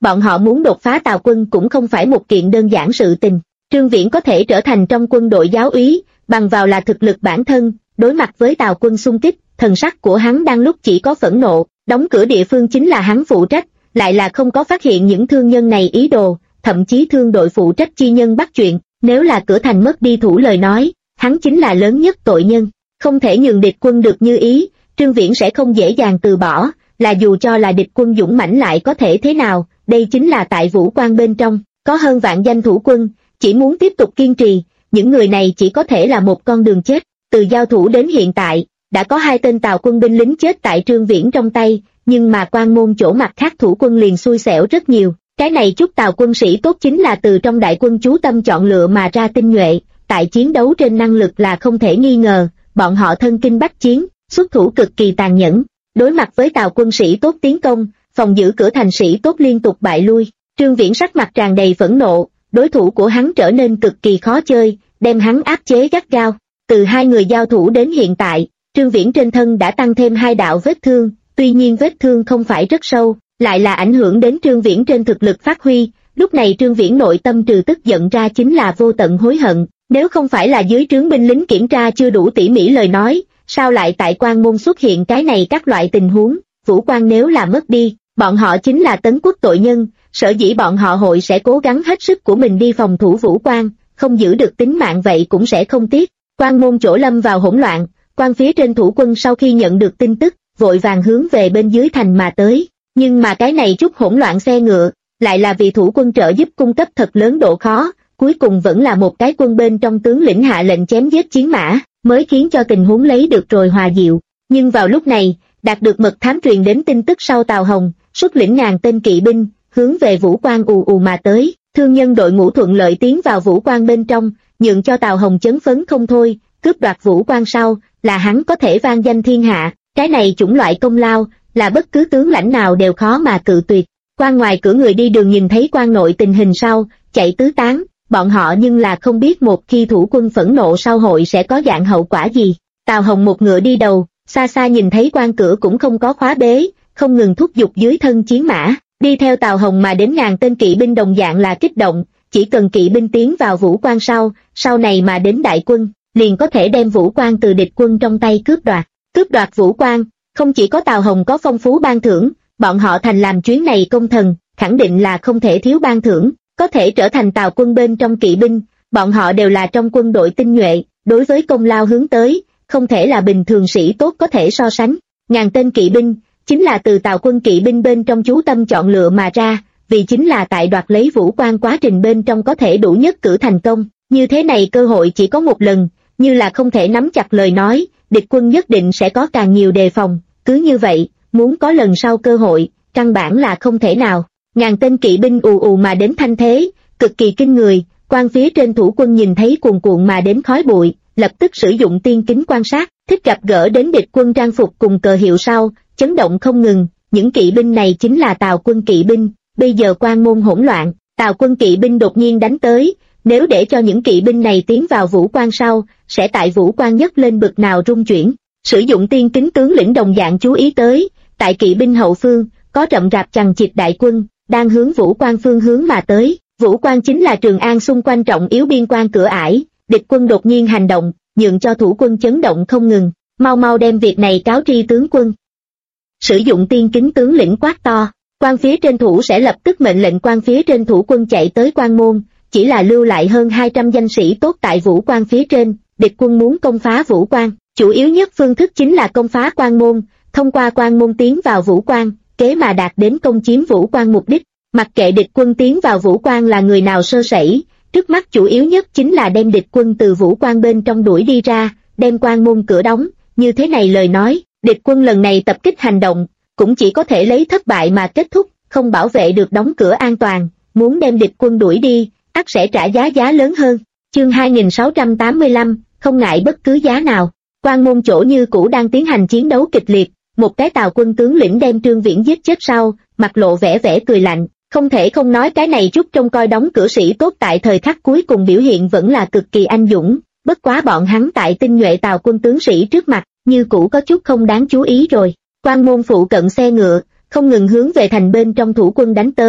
bọn họ muốn đột phá Tào quân cũng không phải một kiện đơn giản sự tình. Trương Viễn có thể trở thành trong quân đội giáo úy, bằng vào là thực lực bản thân, đối mặt với Tào quân xung kích, thần sắc của hắn đang lúc chỉ có phẫn nộ, đóng cửa địa phương chính là hắn phụ trách, lại là không có phát hiện những thương nhân này ý đồ, thậm chí thương đội phụ trách chi nhân bắt chuyện, nếu là cửa thành mất đi thủ lời nói, hắn chính là lớn nhất tội nhân, không thể nhường địch quân được như ý, Trương Viễn sẽ không dễ dàng từ bỏ, là dù cho là địch quân dũng mãnh lại có thể thế nào, đây chính là tại Vũ Quan bên trong, có hơn vạn danh thủ quân, chỉ muốn tiếp tục kiên trì, những người này chỉ có thể là một con đường chết, từ giao thủ đến hiện tại, đã có 2 tên Tào quân binh lính chết tại Trương Viễn trong tay, nhưng mà Quan Môn chỗ mặt khác thủ quân liền xui xẻo rất nhiều, cái này chút Tào quân sĩ tốt chính là từ trong đại quân chú tâm chọn lựa mà ra tinh nhuệ, tại chiến đấu trên năng lực là không thể nghi ngờ, bọn họ thân kinh bách chiến, xuất thủ cực kỳ tàn nhẫn, đối mặt với Tào quân sĩ tốt tiến công, phòng giữ cửa thành sĩ tốt liên tục bại lui, Trương Viễn sắc mặt tràn đầy phẫn nộ, đối thủ của hắn trở nên cực kỳ khó chơi, đem hắn áp chế gắt gao, từ 2 người giao thủ đến hiện tại, Trương Viễn trên thân đã tăng thêm 2 đạo vết thương, tuy nhiên vết thương không phải rất sâu, lại là ảnh hưởng đến Trương Viễn trên thực lực phát huy, lúc này Trương Viễn nội tâm trừ tức giận ra chính là vô tận hối hận, nếu không phải là dưới trướng binh lính kiểm tra chưa đủ tỉ mỉ lời nói, sao lại tại Quan Môn xuất hiện cái này các loại tình huống, Vũ Quan nếu là mất đi, bọn họ chính là tấn quốc tội nhân, sở dĩ bọn họ hội sẽ cố gắng hết sức của mình đi phòng thủ Vũ Quan, không giữ được tính mạng vậy cũng sẽ không tiếc. Quan Môn chỗ lâm vào hỗn loạn, quan phía trên thủ quân sau khi nhận được tin tức, vội vàng hướng về bên dưới thành mà tới, nhưng mà cái này chút hỗn loạn xe ngựa, lại là vì thủ quân trợ giúp cung cấp thật lớn độ khó, cuối cùng vẫn là một cái quân bên trong tướng lĩnh hạ lệnh chém giết chiến mã, mới khiến cho tình huống lấy được rồi hòa dịu. Nhưng vào lúc này, đạt được mật thám truyền đến tin tức sau Tào Hồng, xuất lĩnh ngàn tên kỵ binh, hướng về Vũ Quan ù ù mà tới, thương nhân đội ngũ thuận lợi tiến vào Vũ Quan bên trong, nhượng cho Tào Hồng chấn phấn không thôi, cướp đoạt Vũ Quan sau, là hắn có thể vang danh thiên hạ, cái này chủng loại công lao, là bất cứ tướng lãnh nào đều khó mà cự tuyệt. Quan ngoài cửa người đi đường nhìn thấy quan nội tình hình sau, chạy tứ tán, bọn họ nhưng là không biết một khi thủ quân phẫn nộ sau hội sẽ có dạng hậu quả gì. Tào Hồng một ngựa đi đầu, xa xa nhìn thấy quan cửa cũng không có khóa bế, không ngừng thúc giục dưới thân chiến mã, đi theo Tào Hồng mà đến ngàn tên kỵ binh đồng dạng là kích động, chỉ cần kỵ binh tiến vào Vũ Quan sau này mà đến đại quân, liền có thể đem Vũ Quan từ địch quân trong tay cướp đoạt. Cướp đoạt Vũ Quan, không chỉ có Tào Hồng có phong phú ban thưởng, bọn họ thành làm chuyến này công thần, khẳng định là không thể thiếu ban thưởng, có thể trở thành Tào quân bên trong kỵ binh, bọn họ đều là trong quân đội tinh nhuệ, đối với công lao hướng tới, không thể là bình thường sĩ tốt có thể so sánh. Ngàn tên kỵ binh, chính là từ Tào quân kỵ binh bên trong chú tâm chọn lựa mà ra, vì chính là tại đoạt lấy Vũ Quan quá trình bên trong có thể đủ nhất cử thành công, như thế này cơ hội chỉ có một lần, như là không thể nắm chặt lời nói, địch quân nhất định sẽ có càng nhiều đề phòng, cứ như vậy, muốn có lần sau cơ hội, căn bản là không thể nào. Ngàn tên kỵ binh ù ù mà đến thanh thế, cực kỳ kinh người, quan phía trên thủ quân nhìn thấy cuồn cuộn mà đến khói bụi, lập tức sử dụng tiên kính quan sát, thích gặp gỡ đến địch quân trang phục cùng cờ hiệu sau, chấn động không ngừng, những kỵ binh này chính là Tào quân kỵ binh, bây giờ Quan Môn hỗn loạn, Tào quân kỵ binh đột nhiên đánh tới, nếu để cho những kỵ binh này tiến vào Vũ Quan sau, sẽ tại Vũ Quan nhất lên bực nào rung chuyển. Sử dụng tiên kính tướng lĩnh đồng dạng chú ý tới, tại kỵ binh hậu phương, có rậm rạp chằng chịt đại quân, đang hướng Vũ Quan phương hướng mà tới. Vũ Quan chính là Trường An xung quanh trọng yếu biên quan cửa ải, địch quân đột nhiên hành động, nhượng cho thủ quân chấn động không ngừng, mau mau đem việc này cáo tri tướng quân. Sử dụng tiên kính tướng lĩnh quát to, quan phía trên thủ sẽ lập tức mệnh lệnh quan phía trên thủ quân chạy tới Quan Môn, chỉ là lưu lại hơn 200 danh sĩ tốt tại Vũ Quan phía trên, địch quân muốn công phá Vũ Quan, chủ yếu nhất phương thức chính là công phá Quan Môn, thông qua Quan Môn tiến vào Vũ Quan, kế mà đạt đến công chiếm Vũ Quan mục đích. Mặc kệ địch quân tiến vào Vũ Quan là người nào sơ sẩy, trước mắt chủ yếu nhất chính là đem địch quân từ Vũ Quan bên trong đuổi đi ra, đem Quan Môn cửa đóng, như thế này lời nói, địch quân lần này tập kích hành động, cũng chỉ có thể lấy thất bại mà kết thúc, không bảo vệ được đóng cửa an toàn, muốn đem địch quân đuổi đi, ắt sẽ trả giá lớn hơn. Chương 2685, không ngại bất cứ giá nào. Quan Môn chỗ như cũ đang tiến hành chiến đấu kịch liệt, một cái Tào quân tướng lĩnh đem Trương Viễn giết chết sau, mặt lộ vẻ cười lạnh, không thể không nói cái này chút trông coi đóng cửa sĩ tốt tại thời khắc cuối cùng biểu hiện vẫn là cực kỳ anh dũng, bất quá bọn hắn tại tinh nhuệ Tào quân tướng sĩ trước mặt, như cũ có chút không đáng chú ý rồi. Quan Môn phụ cận xe ngựa, không ngừng hướng về thành bên trong thủ quân đánh tới,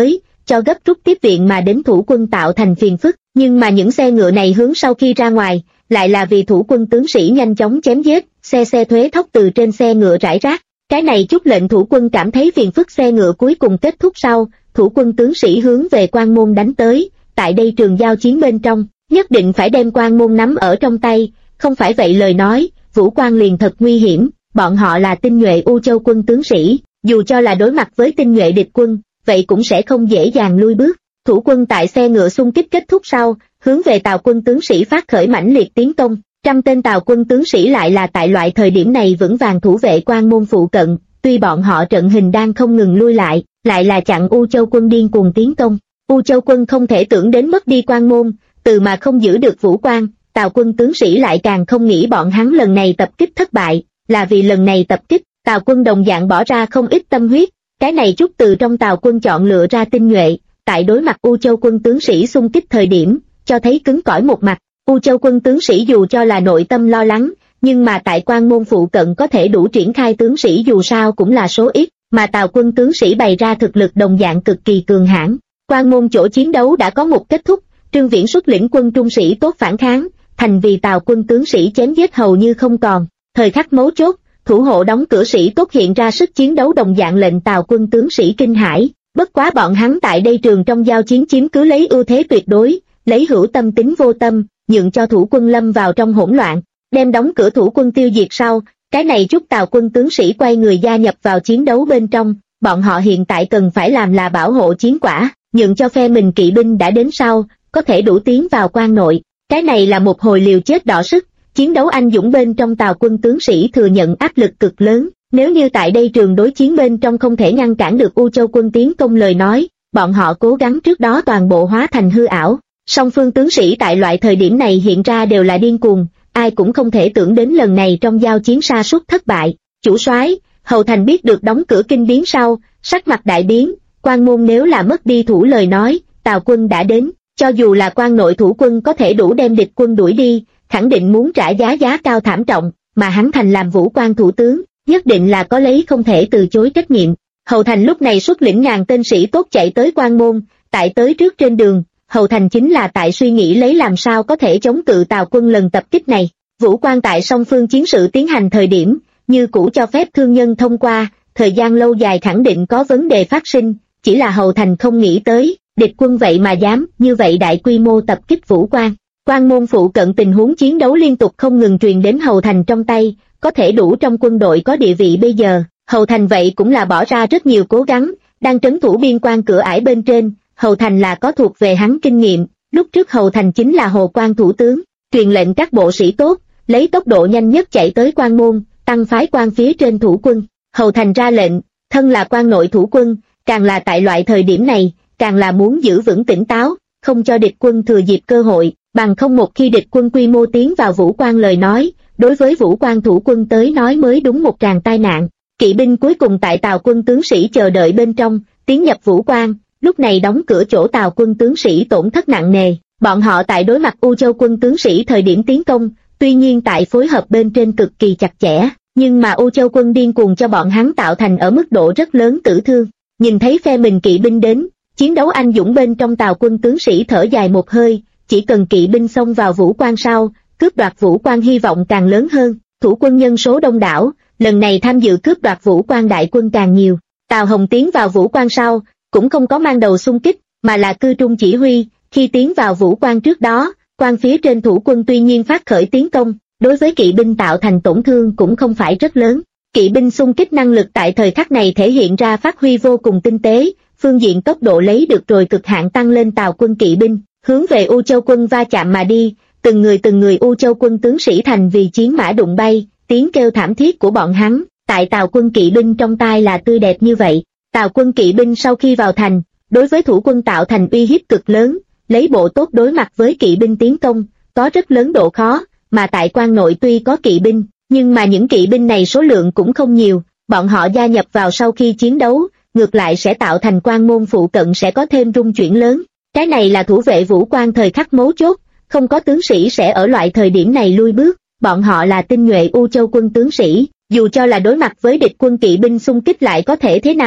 cho gấp rút tiếp viện mà đến thủ quân tạo thành phiền phức, nhưng mà những xe ngựa này hướng sau khi ra ngoài, lại là vì thủ quân tướng sĩ nhanh chóng chém giết, xe thuế thóc từ trên xe ngựa rải rác. Cái này chút lệnh thủ quân cảm thấy phiền phức. Xe ngựa cuối cùng kết thúc sau, thủ quân tướng sĩ hướng về Quan Môn đánh tới. Tại đây trường giao chiến bên trong, nhất định phải đem Quan Môn nắm ở trong tay, không phải vậy lời nói, Vũ Quan liền thật nguy hiểm. Bọn họ là tinh nhuệ U Châu quân tướng sĩ, dù cho là đối mặt với tinh nhuệ địch quân, vậy cũng sẽ không dễ dàng lui bước. Thủ quân tại xe ngựa xung kích kết thúc sau, hướng về Tào quân tướng sĩ phát khởi mãnh liệt tiến công. 100 tên Tào quân tướng sĩ lại là tại loại thời điểm này vững vàng thủ vệ Quan Môn phụ cận, tuy bọn họ trận hình đang không ngừng lui lại là chặn U Châu quân điên cuồng tiến công. U Châu quân không thể tưởng đến mất đi Quan Môn, từ mà không giữ được Vũ Quan. Tào quân tướng sĩ lại càng không nghĩ bọn hắn lần này tập kích thất bại, là vì lần này tập kích, Tào quân đồng dạng bỏ ra không ít tâm huyết. Cái này chút từ trong Tào quân chọn lựa ra tinh nhuệ, tại đối mặt U Châu quân tướng sĩ xung kích thời điểm, cho thấy cứng cỏi một mặt. U Châu quân tướng sĩ dù cho là nội tâm lo lắng, nhưng mà tại Quan Môn phụ cận có thể đủ triển khai tướng sĩ dù sao cũng là số ít, mà Tào quân tướng sĩ bày ra thực lực đồng dạng cực kỳ cường hãn. Quan Môn chỗ chiến đấu đã có một kết thúc, Trương Viễn xuất lĩnh quân trung sĩ tốt phản kháng, thành vì Tào quân tướng sĩ chém giết hầu như không còn. Thời khắc mấu chốt, thủ hộ đóng cửa sĩ tốt hiện ra sức chiến đấu đồng dạng lệnh Tào quân tướng sĩ kinh hãi. Bất quá bọn hắn tại đây trường trong giao chiến chiếm cứ lấy ưu thế tuyệt đối, lấy hữu tâm tính vô tâm, nhượng cho thủ quân lâm vào trong hỗn loạn, đem đóng cửa thủ quân tiêu diệt sau, cái này giúp Tào quân tướng sĩ quay người gia nhập vào chiến đấu bên trong. Bọn họ hiện tại cần phải làm là bảo hộ chiến quả, nhượng cho phe mình kỵ binh đã đến sau, có thể đủ tiến vào quan nội. Cái này là một hồi liều chết đỏ sức, chiến đấu anh dũng bên trong Tào quân tướng sĩ thừa nhận áp lực cực lớn. Nếu như tại đây trường đối chiến bên trong không thể ngăn cản được U Châu quân tiến công lời nói, bọn họ cố gắng trước đó toàn bộ hóa thành hư ảo. Song phương tướng sĩ tại loại thời điểm này hiện ra đều là điên cuồng, ai cũng không thể tưởng đến lần này trong giao chiến sa sút thất bại. Chủ soái, Hầu Thành biết được đóng cửa kinh biến sau, sắc mặt đại biến. Quan Môn nếu là mất đi thủ lời nói, Tào quân đã đến, cho dù là quan nội thủ quân có thể đủ đem địch quân đuổi đi, khẳng định muốn trả giá cao thảm trọng, mà hắn Thành làm Vũ Quan thủ tướng, nhất định là có lấy không thể từ chối trách nhiệm. Hầu Thành lúc này xuất lĩnh ngàn tên sĩ tốt chạy tới Quan Môn, tại tới trước trên đường, Hầu Thành chính là tại suy nghĩ lấy làm sao có thể chống cự Tào quân lần tập kích này. Vũ Quan tại song phương chiến sự tiến hành thời điểm, như cũ cho phép thương nhân thông qua, thời gian lâu dài khẳng định có vấn đề phát sinh, chỉ là Hầu Thành không nghĩ tới, địch quân vậy mà dám như vậy đại quy mô tập kích Vũ Quan. Quan Môn phụ cận tình huống chiến đấu liên tục không ngừng truyền đến Hầu Thành trong tay, có thể đủ trong quân đội có địa vị bây giờ, Hầu Thành vậy cũng là bỏ ra rất nhiều cố gắng, đang trấn thủ biên quan cửa ải bên trên, Hầu Thành là có thuộc về hắn kinh nghiệm, lúc trước Hầu Thành chính là Hồ Quan thủ tướng, truyền lệnh các bộ sĩ tốt, lấy tốc độ nhanh nhất chạy tới Quan Môn, tăng phái quan phía trên thủ quân. Hầu Thành ra lệnh, thân là quan nội thủ quân, càng là tại loại thời điểm này, càng là muốn giữ vững tỉnh táo, không cho địch quân thừa dịp cơ hội, bằng không một khi địch quân quy mô tiến vào Vũ Quan lời nói, đối với Vũ Quan thủ quân tới nói mới đúng một tràng tai nạn. Kỵ binh cuối cùng tại Tào quân tướng sĩ chờ đợi bên trong, tiến nhập Vũ Quan, lúc này đóng cửa chỗ Tào quân tướng sĩ tổn thất nặng nề. Bọn họ tại đối mặt U Châu quân tướng sĩ thời điểm tiến công, tuy nhiên tại phối hợp bên trên cực kỳ chặt chẽ, nhưng mà U Châu quân điên cuồng cho bọn hắn tạo thành ở mức độ rất lớn tử thương. Nhìn thấy phe mình kỵ binh đến, chiến đấu anh dũng bên trong Tào quân tướng sĩ thở dài một hơi, chỉ cần kỵ binh xông vào Vũ Quan sau, cướp đoạt Vũ Quan hy vọng càng lớn hơn. Thủ quân nhân số đông đảo, lần này tham dự cướp đoạt Vũ Quan đại quân càng nhiều. Tào Hồng tiến vào Vũ Quan sau, cũng không có mang đầu xung kích, mà là cư trung chỉ huy. Khi tiến vào Vũ Quan trước đó, quan phía trên thủ quân tuy nhiên phát khởi tiến công, đối với kỵ binh tạo thành tổn thương cũng không phải rất lớn. Kỵ binh xung kích năng lực tại thời khắc này thể hiện ra phát huy vô cùng tinh tế, phương diện tốc độ lấy được rồi cực hạn tăng lên Tào quân kỵ binh, hướng về U Châu quân va chạm mà đi, từng người U Châu quân tướng sĩ thành vì chiến mã đụng bay, tiếng kêu thảm thiết của bọn hắn, tại Tào quân kỵ binh trong tai là tươi đẹp như vậy. Tào quân kỵ binh sau khi vào thành, đối với thủ quân tạo thành uy hiếp cực lớn, lấy bộ tốt đối mặt với kỵ binh tiến công, có rất lớn độ khó, mà tại quan nội tuy có kỵ binh, nhưng mà những kỵ binh này số lượng cũng không nhiều, bọn họ gia nhập vào sau khi chiến đấu, ngược lại sẽ tạo thành Quan Môn phụ cận sẽ có thêm rung chuyển lớn. Cái này là thủ vệ Vũ Quan thời khắc mấu chốt, không có tướng sĩ sẽ ở loại thời điểm này lui bước, bọn họ là tinh nhuệ U Châu quân tướng sĩ, dù cho là đối mặt với địch quân kỵ binh xung kích lại có thể thế nào,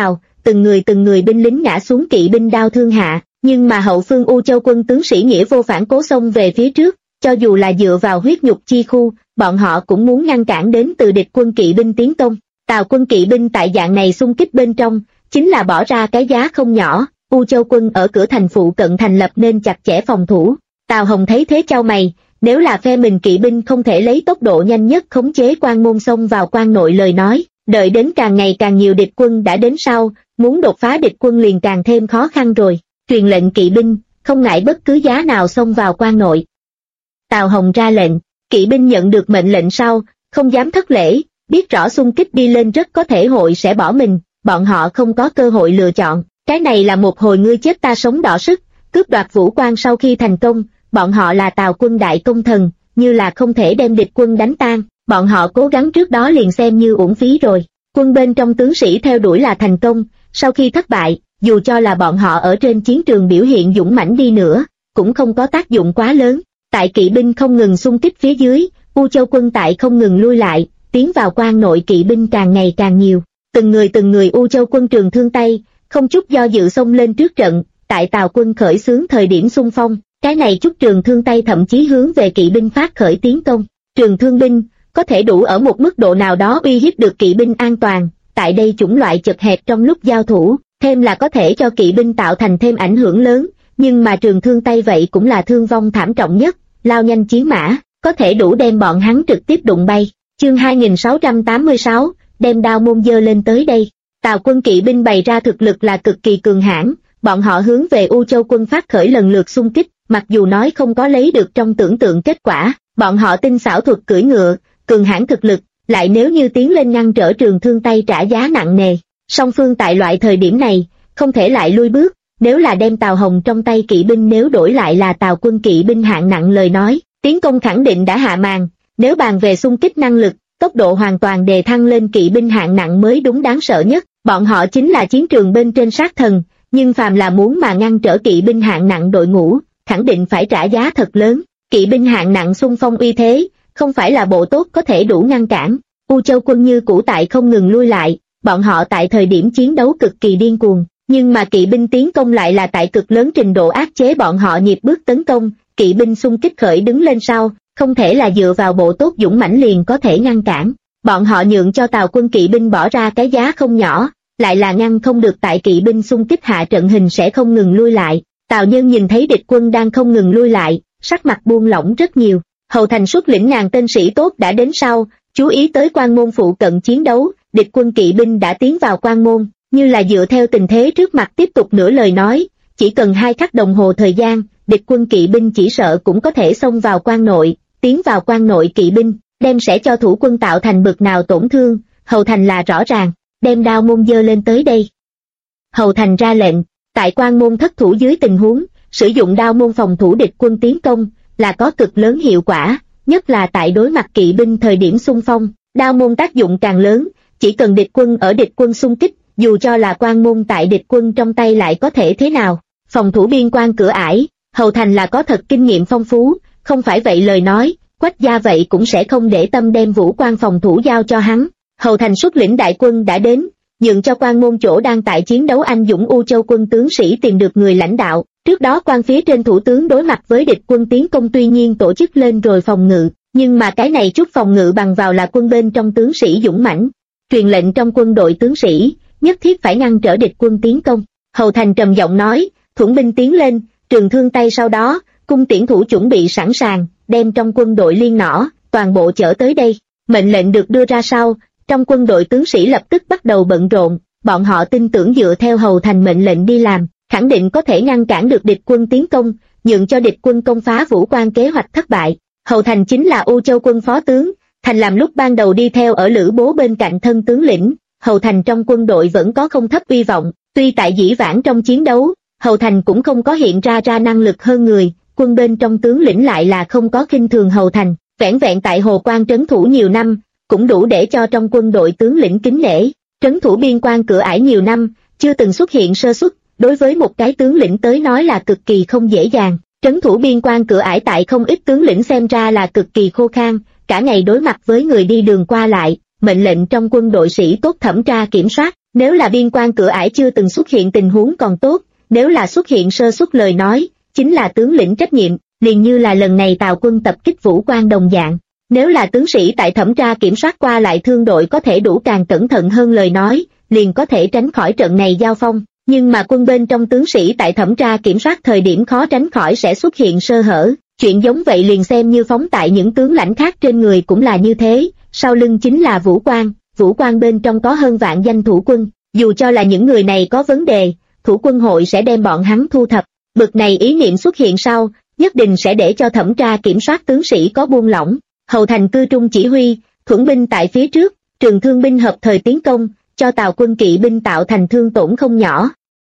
từng người binh lính ngã xuống kỵ binh đao thương hạ, nhưng mà hậu phương U Châu quân tướng sĩ nghĩa vô phản cố xông về phía trước, cho dù là dựa vào huyết nhục chi khu, bọn họ cũng muốn ngăn cản đến từ địch quân kỵ binh tiến công. Tào quân kỵ binh tại dạng này xung kích bên trong, chính là bỏ ra cái giá không nhỏ. U Châu quân ở cửa thành phụ cận thành lập nên chặt chẽ phòng thủ. Tào Hồng thấy thế chau mày, nếu là phe mình kỵ binh không thể lấy tốc độ nhanh nhất khống chế quan môn xông vào quan nội lời nói, đợi đến càng ngày càng nhiều địch quân đã đến sau, muốn đột phá địch quân liền càng thêm khó khăn rồi. Truyền lệnh kỵ binh, không ngại bất cứ giá nào xông vào quan nội. Tào Hồng ra lệnh, kỵ binh nhận được mệnh lệnh sau, không dám thất lễ, biết rõ xung kích đi lên rất có thể hội sẽ bỏ mình, bọn họ không có cơ hội lựa chọn. Cái này là một hồi ngươi chết ta sống đỏ sức, cướp đoạt vũ quan sau khi thành công, bọn họ là Tào quân đại công thần, như là không thể đem địch quân đánh tan, bọn họ cố gắng trước đó liền xem như uổng phí rồi. Quân bên trong tướng sĩ theo đuổi là thành công, sau khi thất bại, dù cho là bọn họ ở trên chiến trường biểu hiện dũng mãnh đi nữa, cũng không có tác dụng quá lớn. Tại kỵ binh không ngừng xung kích phía dưới, U Châu quân tại không ngừng lui lại, tiến vào quan nội kỵ binh càng ngày càng nhiều. Từng người U Châu quân trường thương tay, không chút do dự xông lên trước trận, tại Tào quân khởi xướng thời điểm xung phong, cái này chút trường thương tay thậm chí hướng về kỵ binh phát khởi tiến công. Trường thương binh, có thể đủ ở một mức độ nào đó uy hiếp được kỵ binh an toàn, tại đây chủng loại chật hẹp trong lúc giao thủ, thêm là có thể cho kỵ binh tạo thành thêm ảnh hưởng lớn, nhưng mà trường thương tay vậy cũng là thương vong thảm trọng nhất, lao nhanh chiến mã, có thể đủ đem bọn hắn trực tiếp đụng bay. Chương 2686, đem đao môn dơ lên tới đây. Tào quân kỵ binh bày ra thực lực là cực kỳ cường hãn, bọn họ hướng về U Châu quân phát khởi lần lượt xung kích, mặc dù nói không có lấy được trong tưởng tượng kết quả, bọn họ tinh xảo thuật cưỡi ngựa, cường hãn thực lực, lại nếu như tiến lên ngăn trở trường thương tay trả giá nặng nề. Song phương tại loại thời điểm này, không thể lại lui bước, nếu là đem Tào Hồng trong tay kỵ binh nếu đổi lại là Tào quân kỵ binh hạng nặng lời nói, tiến công khẳng định đã hạ màn, nếu bàn về xung kích năng lực, tốc độ hoàn toàn đề thăng lên kỵ binh hạng nặng mới đúng đáng sợ nhất, bọn họ chính là chiến trường bên trên sát thần, nhưng phàm là muốn mà ngăn trở kỵ binh hạng nặng đội ngũ, khẳng định phải trả giá thật lớn. Kỵ binh hạng nặng xung phong uy thế, không phải là bộ tốt có thể đủ ngăn cản. U Châu quân như cũ tại không ngừng lui lại, bọn họ tại thời điểm chiến đấu cực kỳ điên cuồng, nhưng mà kỵ binh tiến công lại là tại cực lớn trình độ áp chế bọn họ nhịp bước tấn công. Kỵ binh xung kích khởi đứng lên sau, không thể là dựa vào bộ tốt dũng mãnh liền có thể ngăn cản. Bọn họ nhượng cho Tào quân kỵ binh bỏ ra cái giá không nhỏ, lại là ngăn không được tại kỵ binh xung kích hạ trận hình sẽ không ngừng lui lại. Tào Nhân nhìn thấy địch quân đang không ngừng lui lại, sắc mặt buông lỏng rất nhiều. Hầu Thành xuất lĩnh ngàn tên sĩ tốt đã đến sau, chú ý tới quan môn phụ cận chiến đấu, địch quân kỵ binh đã tiến vào quan môn, như là dựa theo tình thế trước mặt tiếp tục nửa lời nói, chỉ cần 2 khắc đồng hồ thời gian, địch quân kỵ binh chỉ sợ cũng có thể xông vào quan nội, tiến vào quan nội kỵ binh, đem sẽ cho thủ quân tạo thành bực nào tổn thương. Hầu Thành là rõ ràng, đem đao môn dơ lên tới đây. Hầu Thành ra lệnh, tại quan môn thất thủ dưới tình huống, sử dụng đao môn phòng thủ địch quân tiến công, là có cực lớn hiệu quả, nhất là tại đối mặt kỵ binh thời điểm xung phong, đao môn tác dụng càng lớn, chỉ cần địch quân ở địch quân xung kích, dù cho là quan môn tại địch quân trong tay lại có thể thế nào. Phòng thủ biên quan cửa ải, Hầu Thành là có thật kinh nghiệm phong phú, không phải vậy lời nói, Quách gia vậy cũng sẽ không để tâm đem vũ quan phòng thủ giao cho hắn. Hầu Thành xuất lĩnh đại quân đã đến, nhượng cho quan môn chỗ đang tại chiến đấu anh dũng U Châu quân tướng sĩ tìm được người lãnh đạo. Trước đó quan phía trên thủ tướng đối mặt với địch quân tiến công tuy nhiên tổ chức lên rồi phòng ngự, nhưng mà cái này chút phòng ngự bằng vào là quân bên trong tướng sĩ dũng mãnh. Truyền lệnh trong quân đội tướng sĩ, nhất thiết phải ngăn trở địch quân tiến công. Hầu Thành trầm giọng nói, thuẫn binh tiến lên, trường thương tay sau đó, cung tiễn thủ chuẩn bị sẵn sàng, đem trong quân đội liên nỏ, toàn bộ chở tới đây. Mệnh lệnh được đưa ra sau, trong quân đội tướng sĩ lập tức bắt đầu bận rộn, bọn họ tin tưởng dựa theo Hầu Thành mệnh lệnh đi làm, khẳng định có thể ngăn cản được địch quân tiến công, nhượng cho địch quân công phá vũ quan kế hoạch thất bại. Hầu Thành chính là U Châu quân phó tướng, Thành làm lúc ban đầu đi theo ở Lữ Bố bên cạnh thân tướng lĩnh, Hầu Thành trong quân đội vẫn có không thấp uy vọng, tuy tại dĩ vãng trong chiến đấu, Hầu Thành cũng không có hiện ra năng lực hơn người, quân bên trong tướng lĩnh lại là không có khinh thường Hầu Thành, vẻn vẹn tại Hồ Quan trấn thủ nhiều năm, cũng đủ để cho trong quân đội tướng lĩnh kính nể. Trấn thủ biên quan cửa ải nhiều năm, chưa từng xuất hiện sơ suất, đối với một cái tướng lĩnh tới nói là cực kỳ không dễ dàng. Trấn thủ biên quan cửa ải tại không ít tướng lĩnh xem ra là cực kỳ khô khan, cả ngày đối mặt với người đi đường qua lại, mệnh lệnh trong quân đội sĩ tốt thẩm tra kiểm soát, Nếu là biên quan cửa ải chưa từng xuất hiện tình huống còn tốt, nếu là xuất hiện sơ suất lời nói, chính là tướng lĩnh trách nhiệm, liền như là lần này Tào quân tập kích Vũ Quan đồng dạng. Nếu là tướng sĩ tại thẩm tra kiểm soát qua lại thương đội có thể đủ càng cẩn thận hơn lời nói, liền có thể tránh khỏi trận này giao phong. Nhưng mà quân bên trong tướng sĩ tại thẩm tra kiểm soát thời điểm khó tránh khỏi sẽ xuất hiện sơ hở. Chuyện giống vậy liền xem như phóng tại những tướng lãnh khác trên người cũng là như thế, sau lưng chính là Vũ Quan bên trong có hơn vạn danh thủ quân, dù cho là những người này có vấn đề, thủ quân hội sẽ đem bọn hắn thu thập. Bực này ý niệm xuất hiện sau, nhất định sẽ để cho thẩm tra kiểm soát tướng sĩ có buông lỏng. Hầu thành cư trung chỉ huy, thuẫn binh tại phía trước, trường thương binh hợp thời tiến công, cho Tào quân kỵ binh tạo thành thương tổn không nhỏ.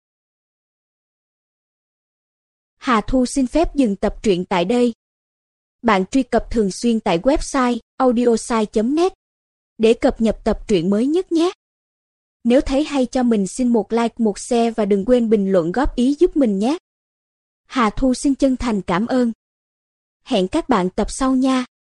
Hà Thu xin phép dừng tập truyện tại đây. Bạn truy cập thường xuyên tại website audiosai.net để cập nhật tập truyện mới nhất nhé. Nếu thấy hay cho mình xin một like, một share và đừng quên bình luận góp ý giúp mình nhé. Hà Thu xin chân thành cảm ơn. Hẹn các bạn tập sau nha.